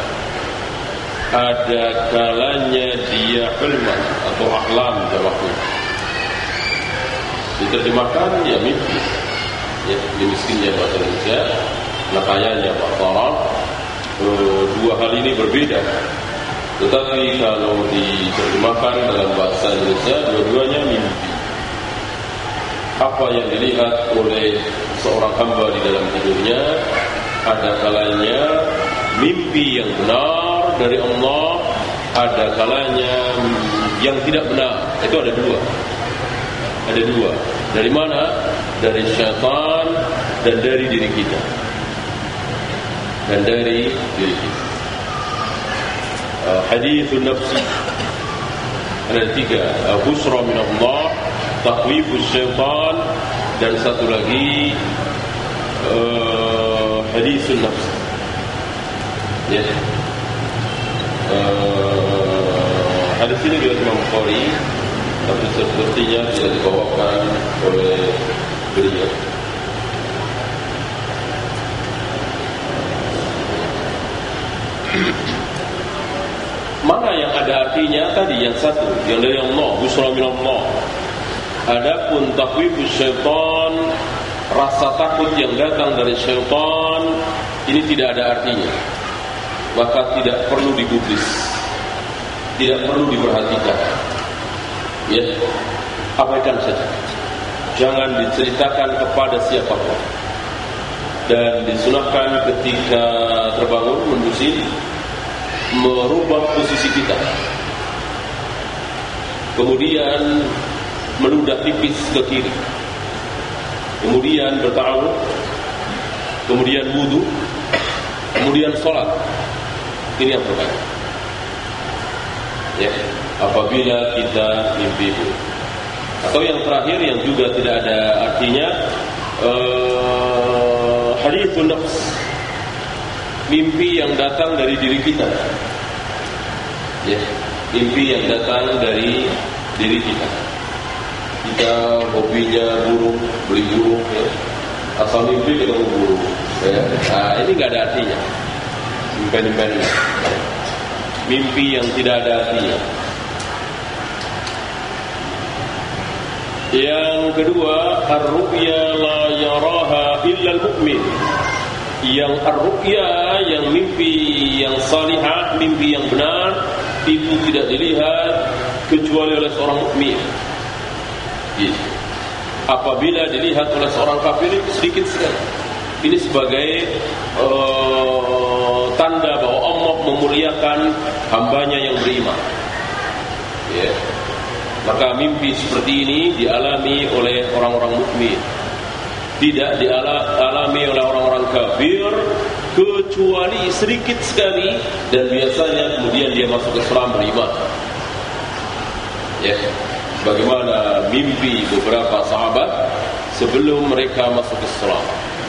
ada kalanya dia hilman atau ahlam jamaknya. Diterjemahkan ya mimpi. Ya, miskinnya bahasa Indonesia, nah kayanya bahasa Arab. Dua hal ini berbeda. Tetapi kalau diterjemahkan dalam bahasa Indonesia, dua-duanya mimpi. Apa yang dilihat oleh seorang hamba di dalam tidurnya, ada kalanya mimpi yang benar dari Allah, ada kalanya yang tidak benar. Itu ada dua. Ada dua. Dari mana? Dari syaitan dan dari diri kita. Dan dari diri kita. Hadithun nafsi. Ada tiga. Busra min Allah, takhwifus syaitan, dan satu lagi hadithun nafsi. Ya. Hadis ini riwayat Imam Bukhari, tapi sepertinya tidak dibawakan oleh beliau. Mana yang ada artinya tadi yang satu, yang dari Allah, busra min Allah. Adapun takhwifus syaitan, rasa takut yang datang dari syaitan, ini tidak ada artinya. Maka tidak perlu digubris, tidak perlu diperhatikan. Ya, abaikan saja. Jangan diceritakan kepada siapapun. Dan disunahkan ketika terbangun mendusin, merubah posisi kita, kemudian meludah tipis ke kiri, kemudian berta'awud, kemudian wudu, kemudian sholat. Ini yang pertama. Ya, apabila kita mimpi itu. Atau yang terakhir yang juga tidak ada artinya, hadithun nafs, mimpi yang datang dari diri kita. Ya, mimpi yang datang dari diri kita. Kita hobinya burung, beli burung, ya. Asal mimpi ketemu burung. Ya. Nah, ini nggak ada artinya. Impen-impen. Mimpi yang tidak ada artinya. Yang kedua, ar-ru'ya la yaraha illa al-mu'min. Yang ar-ru'ya, yang mimpi yang salihah, mimpi yang benar, itu tidak dilihat kecuali oleh seorang mukmin. Apabila dilihat oleh seorang kafir, itu sedikit sekali. Ini sebagai tanda bahwa Allah memuliakan hambanya yang beriman. Ya. Maka mimpi seperti ini dialami oleh orang-orang mukmin, tidak dialami oleh orang-orang kafir, kecuali sedikit sekali, dan biasanya kemudian dia masuk Islam beriman. Ya, bagaimana mimpi beberapa sahabat sebelum mereka masuk Islam.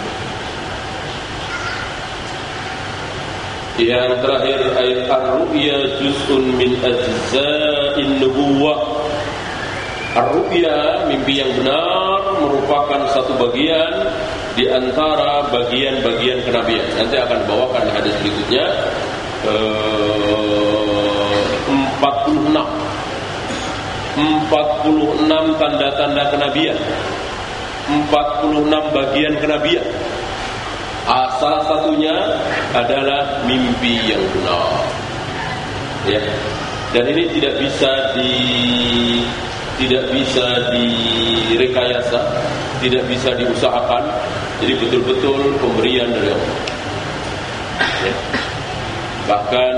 Yang terakhir, ayat ar-ru'ya juz'un min ajza'in nubuwah. Ar-ru'ya, mimpi yang benar, merupakan satu bagian di antara bagian-bagian kenabian. Nanti akan bawakan di hadis berikutnya 46 tanda-tanda kenabian, 46 bagian kenabian. Salah satunya adalah mimpi yang benar. Ya. Dan ini tidak bisa direkayasa, tidak bisa diusahakan. Jadi betul-betul pemberian dari Allah. Ya. Bahkan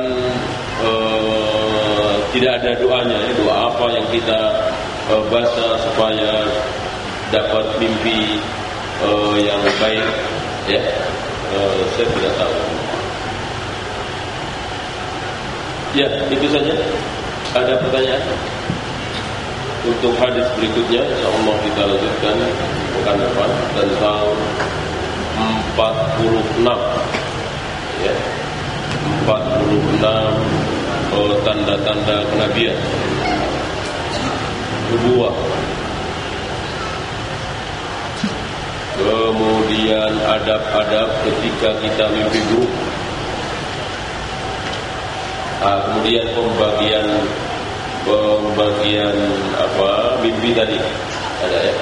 tidak ada doanya. Doa apa yang kita baca supaya dapat mimpi yang baik? Ya, saya tidak tahu. Ya, itu saja. Ada pertanyaan? Untuk hadis berikutnya, insyaallah kita lanjutkan pekan depan tentang 46. Ya, 46 tanda-tanda kenabian, nubuwah. Kemudian adab-adab ketika kita mimpi buruk. Kemudian pembagian apa mimpi tadi ada ya.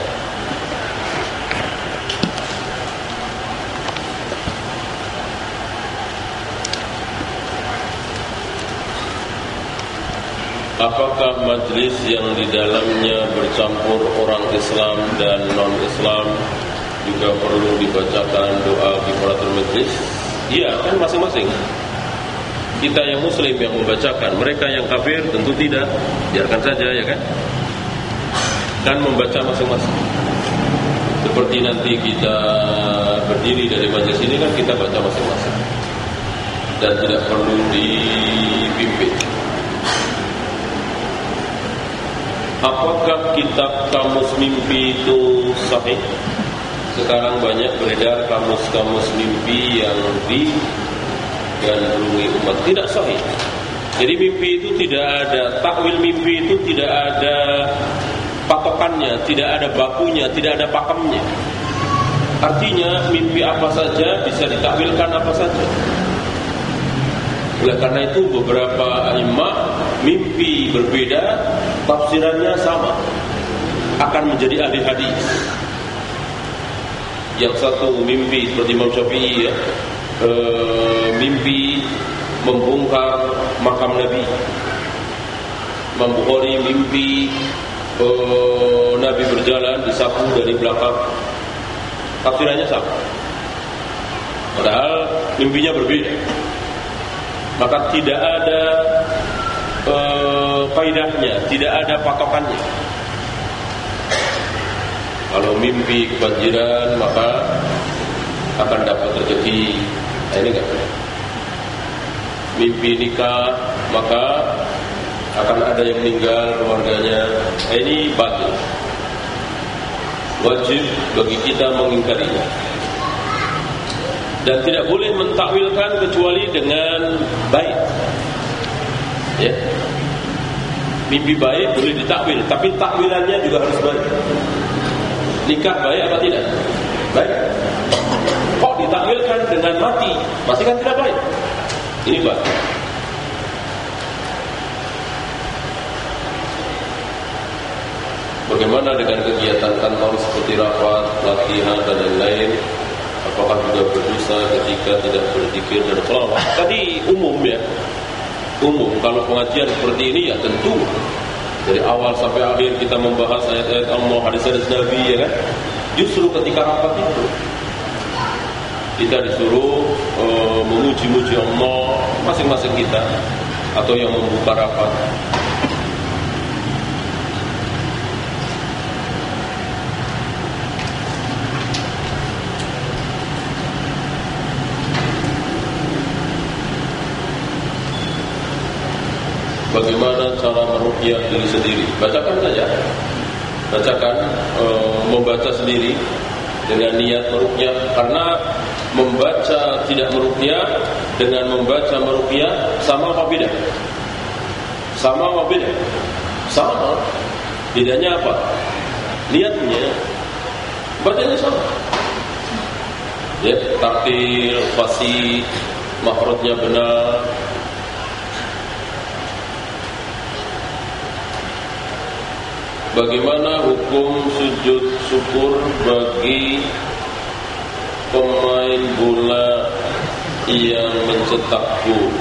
Apakah majlis yang di dalamnya bercampur orang Islam dan non-Islam juga perlu dibacakan doa kifaratul majlis? Iya, kan masing-masing. Kita yang muslim yang membacakan, mereka yang kafir tentu tidak. Biarkan saja, ya kan? Kan membaca masing-masing. Seperti nanti kita berdiri dari majlis ini kan kita baca masing-masing. Dan tidak perlu dipimpin. Apakah kitab Kamus Mimpi itu sahih? Sekarang banyak beredar kamus-kamus mimpi yang digandrungi umat. Tidak sahih. Jadi mimpi itu tidak ada, takwil mimpi itu tidak ada patokannya, tidak ada bakunya, tidak ada pakemnya. Artinya mimpi apa saja bisa ditakwilkan apa saja. Oleh karena itu beberapa imam mimpi berbeda, tafsirannya sama, akan menjadi ahli hadis. Yang satu mimpi seperti Imam Syafi'i ya, mimpi membongkar makam Nabi. Imam Bukhari mimpi Nabi berjalan disapu dari belakang. Tafsirannya sama, padahal mimpinya berbeda. Maka tidak ada kaidahnya, tidak ada patokannya. Kalau mimpi kebanjiran maka akan dapat terjadi. Nah, ini enggak benar. Mimpi nikah maka akan ada yang meninggal keluarganya. Nah, ini batil. Wajib bagi kita mengingkarinya. Dan tidak boleh mentakwilkan kecuali dengan baik. Ya. Mimpi baik boleh ditakwil, tapi takwilannya juga harus baik. Nikah baik apa tidak? Baik. Kok ditakwilkan dengan mati? Pasti kan tidak baik. Ini baik. Bagaimana dengan kegiatan kantor seperti rapat, latihan dan lain-lain? Apakah juga berdosa ketika tidak berzikir dan sholawat? Tadi umum ya, umum. Kalau pengajian seperti ini ya tentu dari awal sampai akhir kita membahas ayat-ayat Allah, hadis-hadis Nabi ya kan. Justru ketika rapat itu kita disuruh memuji-muji Allah masing-masing kita atau yang membuka rapat. Bagaimana cara meruqyah diri sendiri? Bacakan saja. Bacakan, membaca sendiri dengan niat meruqyah. Karena membaca tidak meruqyah dengan membaca meruqyah sama apa beda? Sama apa beda? Sama. Bedanya apa? Niatnya. Bacanya sama. Ya, taktil, fasih, makhrajnya benar. Bagaimana hukum sujud syukur bagi pemain bola yang mencetak gol?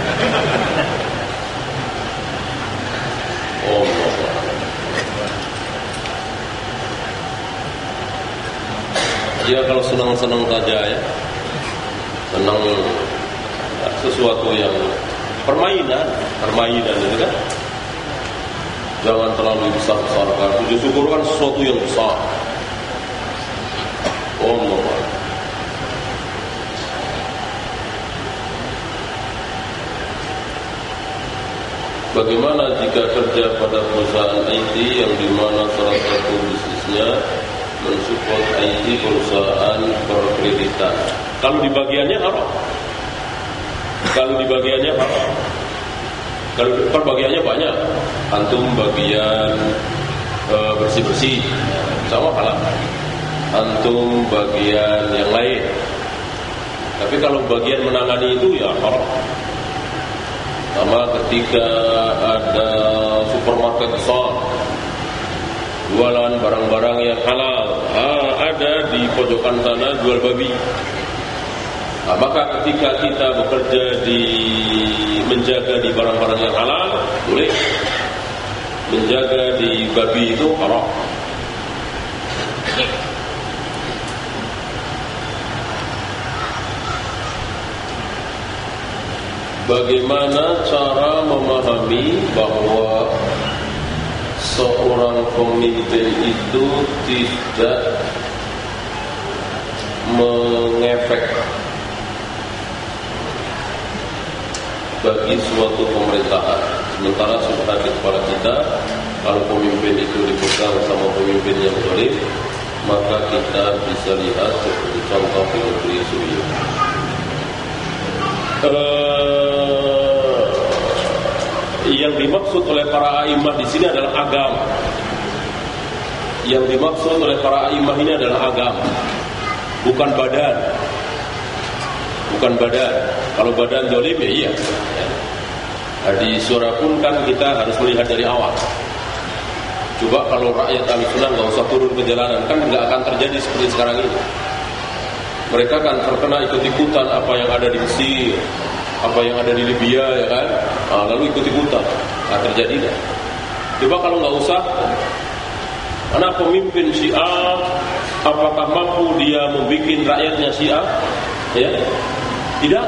Ya kalau senang-senang saja ya, senang sesuatu yang permainan itu kan. Jangan terlalu besar-besarkan. Sujud syukur kan sesuatu yang besar. Allah. Bagaimana jika kerja pada perusahaan IT yang dimana salah satu bisnisnya mensupport IT perusahaan berkreditan? Kalau di bagiannya haram. Kalau bagiannya banyak, antum bagian bersih-bersih, sama halal. Antum bagian yang lain. Tapi kalau bagian menangani itu ya haram. Sama ketika ada supermarket besar, jualan barang-barang yang halal, ada di pojokan sana jual babi. Nah, maka ketika kita bekerja menjaga di barang-barang yang halal, boleh. Menjaga di babi itu haram. Bagaimana cara memahami bahwa seorang pemimpin itu tidak mengefek bagi suatu pemerintahan, sementara sudah di kepala kita, kalau pemimpin itu dipegang sama pemimpin yang zalim, maka kita bisa lihat seperti contoh di negeri Suriah. yang dimaksud oleh para a'imah di sini adalah agama. Yang dimaksud oleh para a'imah ini adalah agama, bukan badan. Bukan badan. Kalau badan zalim ya iya. Di surah pun kan kita harus melihat dari awal. Coba kalau rakyat Ahlussunnah nggak usah turun ke jalanan, kan nggak akan terjadi seperti sekarang ini. Mereka kan terkena ikut-ikutan apa yang ada di Mesir, apa yang ada di Libya, ya kan? Lalu ikut-ikutan, nggak terjadi kan? Coba kalau nggak usah, anak pemimpin Syiah, apakah mampu dia membuat rakyatnya Syiah? Ya, tidak.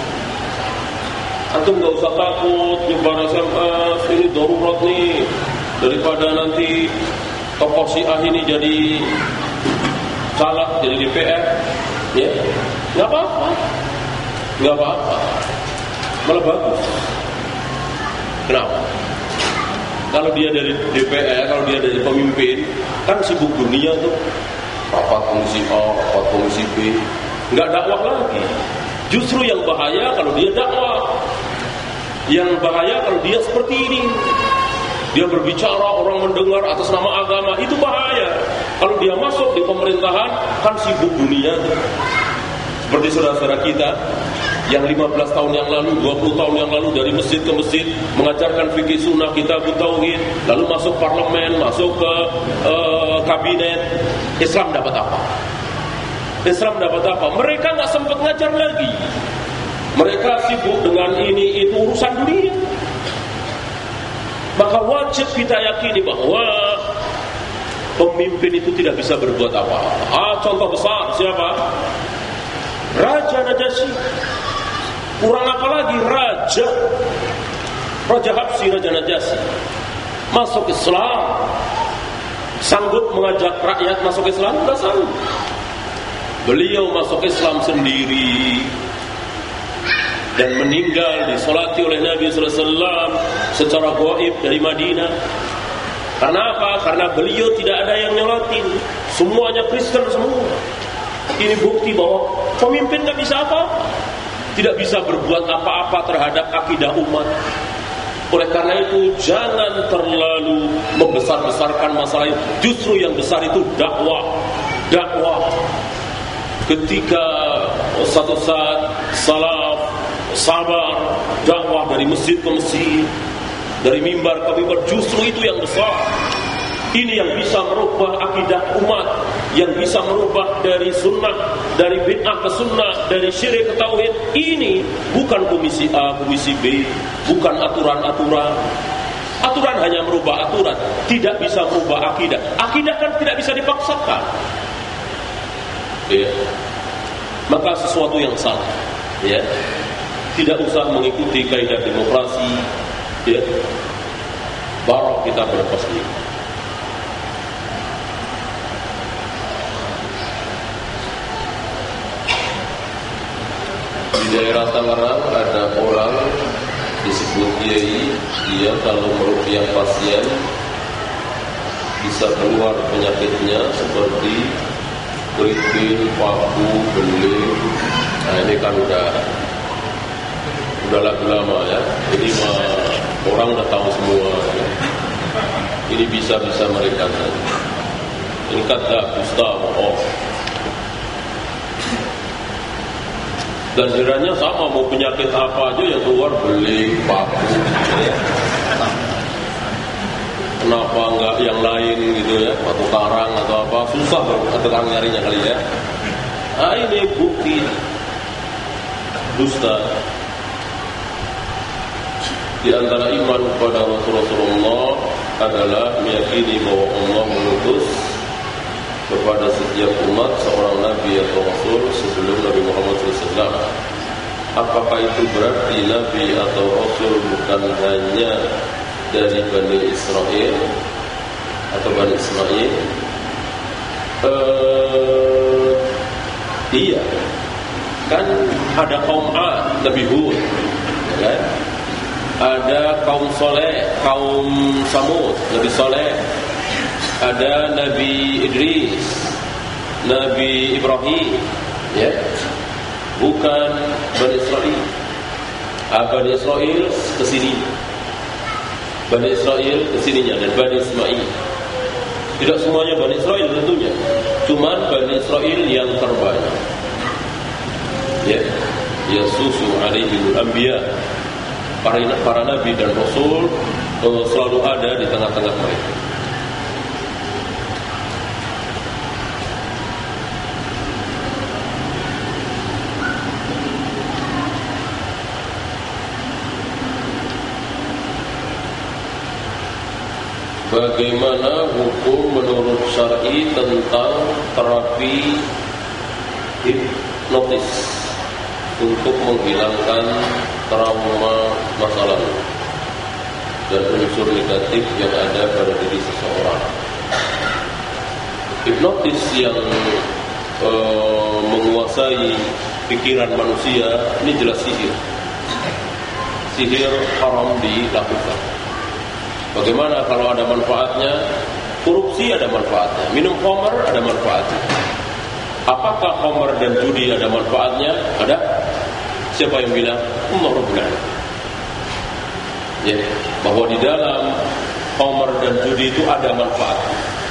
Antum nggak usah takut nyebar SMS, ini darurat nih, daripada nanti tokoh Syiah ini jadi caleg, jadi DPR, ya, nggak apa-apa, nggak apa-apa, malah bagus. Kenapa? Kalau dia dari DPR, kalau dia dari pemimpin, kan sibuk dunia tuh, rapat komisi A, rapat komisi B, nggak dakwah lagi. Justru yang bahaya kalau dia dakwah. Yang bahaya kalau dia seperti ini. Dia berbicara, orang mendengar atas nama agama, itu bahaya. Kalau dia masuk di pemerintahan, kan sibuk dunia. Seperti saudara-saudara kita yang 15 tahun yang lalu, 20 tahun yang lalu dari masjid ke masjid mengajarkan fikih sunnah, kitab tauhid, lalu masuk parlemen, masuk ke kabinet. Islam dapat apa? Islam dapat apa? Mereka nggak sempat ngajar lagi. Mereka sibuk dengan ini itu urusan dunia. Maka wajib kita yakini bahwa pemimpin itu tidak bisa berbuat apa-apa. Contoh besar siapa? Raja Najasyi. Kurang apa lagi? Raja Habsyi, Raja Najasyi masuk Islam. Sanggup mengajak rakyat masuk Islam? Tidak sanggup. Beliau masuk Islam sendiri dan meninggal disolati oleh Nabi SAW secara gaib dari Madinah. Karena apa? Karena beliau tidak ada yang nyolatin, semuanya Kristen semua. Ini bukti bahwa pemimpin tidak bisa apa-apa, tidak bisa berbuat apa-apa terhadap akidah umat. Oleh karena itu jangan terlalu membesar-besarkan masalah itu. Justru yang besar itu dakwah. Ketika satu saat salaf sabar dakwah dari masjid ke masjid, dari mimbar ke mimbar, justru itu yang besar. Ini yang bisa merubah akidah umat, yang bisa merubah dari sunnah, dari bid'ah ke sunnah, dari syirik ke tauhid. Ini bukan komisi A, komisi B, bukan aturan-aturan. Aturan hanya merubah aturan, tidak bisa merubah akidah. Akidah kan tidak bisa dipaksakan. Ya. Maka sesuatu yang salah, ya, tidak usah mengikuti kaidah demokrasi, ya. Baru kita berlepas diri. Di daerah Tangerang ada orang disebut kiai, dia kalau meruqyah pasien bisa keluar penyakitnya seperti keripil, paku, beling. Nah ini kan udah lagu lama ya. Ini orang udah tahu semua ya. Ini bisa mereka kan. Ini kata Gustavo. Dan kiranya sama, mau penyakit apa aja yang keluar beling, paku. Kenapa enggak yang lain gitu ya, batu karang atau apa, susah tukang nyarinya kali ya. Nah ini bukti dusta. Di antara iman kepada Rasulullah adalah meyakini bahwa Allah mengutus kepada setiap umat seorang nabi atau rasul sebelum Nabi Muhammad SAW. Apakah itu berarti nabi atau rasul bukan hanya dari Bani Israel atau Bani Ismail? Iya, kan ada kaum Ad, Nabi Hud, ya kan? Ada kaum Soleh, kaum Samud, Nabi Soleh. Ada Nabi Idris, Nabi Ibrahim, ya, bukan Bani Israel. Bani Israel kesini. Bani Israel kesininya dan Bani Ismail. Tidak semuanya Bani Israel tentunya, cuman Bani Israel yang terbanyak. Ya, Yasusu alaihimul anbiya. Para nabi dan rasul selalu ada di tengah-tengah mereka. Bagaimana hukum menurut syar'i tentang terapi hipnotis untuk menghilangkan trauma masa lalu dan unsur negatif yang ada pada diri seseorang? Hipnotis yang menguasai pikiran manusia ini jelas sihir. Sihir haram dilakukan. Bagaimana kalau ada manfaatnya? Korupsi ada manfaatnya, minum khamar ada manfaatnya. Apakah khamar dan judi ada manfaatnya? Ada. Siapa yang bilang? Umar bin Khattab. Ya, bahwa di dalam khamar dan judi itu ada manfaat.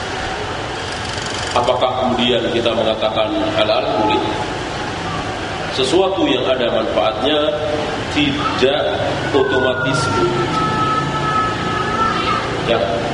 Apakah kemudian kita mengatakan halal? Boleh. Sesuatu yang ada manfaatnya tidak otomatis. Ya.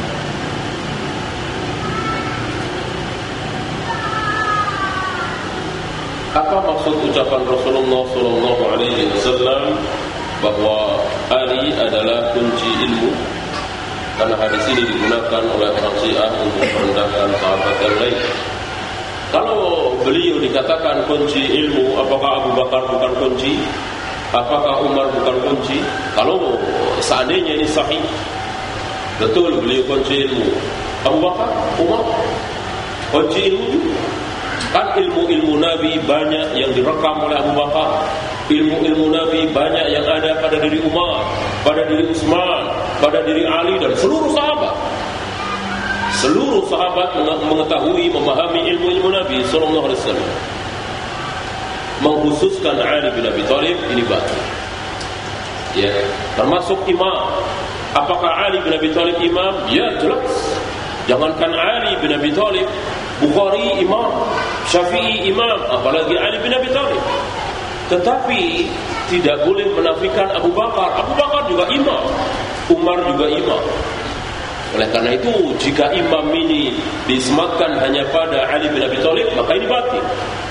Apa maksud ucapan Rasulullah sallallahu alaihi wasallam bahwa Ali adalah kunci ilmu? Karena hadis ini digunakan oleh orang Syiah untuk merendahkan sahabat yang lain. Kalau beliau dikatakan kunci ilmu, apakah Abu Bakar bukan kunci? Apakah Umar bukan kunci? Kalau seandainya ini sahih, betul beliau kunci ilmu. Abu Bakar, Umar kunci ilmu. Kan ilmu-ilmu Nabi banyak yang direkam oleh Abu Bakar. Ilmu-ilmu Nabi banyak yang ada pada diri Umar, pada diri Utsman, pada diri Ali dan seluruh sahabat. Seluruh sahabat mengetahui, memahami ilmu-ilmu Nabi sallallahu alaihi wasallam. Mengkhususkan Ali bin Abi Thalib ini batil. Ya, termasuk imam. Apakah Ali bin Abi Thalib imam? Ya, jelas. Jangankan Ali bin Abi Thalib, Bukhari imam, Syafi'i imam, apalagi Ali bin Abi Thalib. Tetapi tidak boleh menafikan Abu Bakar. Abu Bakar juga imam, Umar juga imam. Oleh karena itu, jika imam ini disematkan hanya pada Ali bin Abi Thalib, maka ini batil.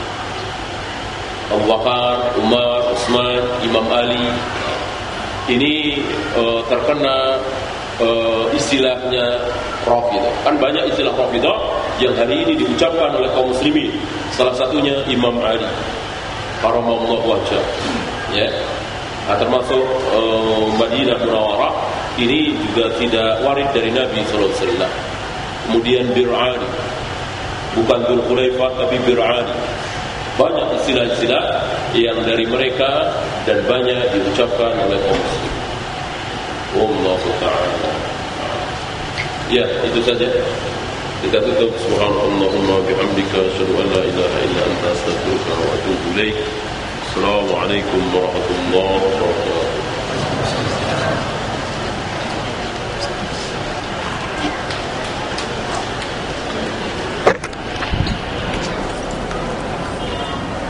Abu Bakar, Umar, Utsman, Imam Ali ini terkena istilahnya Rafidhah. Kan banyak istilah Rafidhah yang hari ini diucapkan oleh kaum muslimin. Salah satunya Imam Ali karamallahu wajhah. Ya. Nah, termasuk Madinah Munawwarah ini juga tidak warid dari Nabi sallallahu alaihi wasallam. Kemudian Bir'ani, bukan Dzul Khulaifah tapi Bir'ani. Banyak istilah-istilah yang dari mereka dan banyak diucapkan oleh kaum muslimin. Wallahu ta'ala. Ya, itu saja. Kita tutup. Subhanallahumma bihamdika asyhadu an la ilaha illa anta astaghfiruka wa atubu ilaik. Assalamualaikum warahmatullahi wabarakatuh.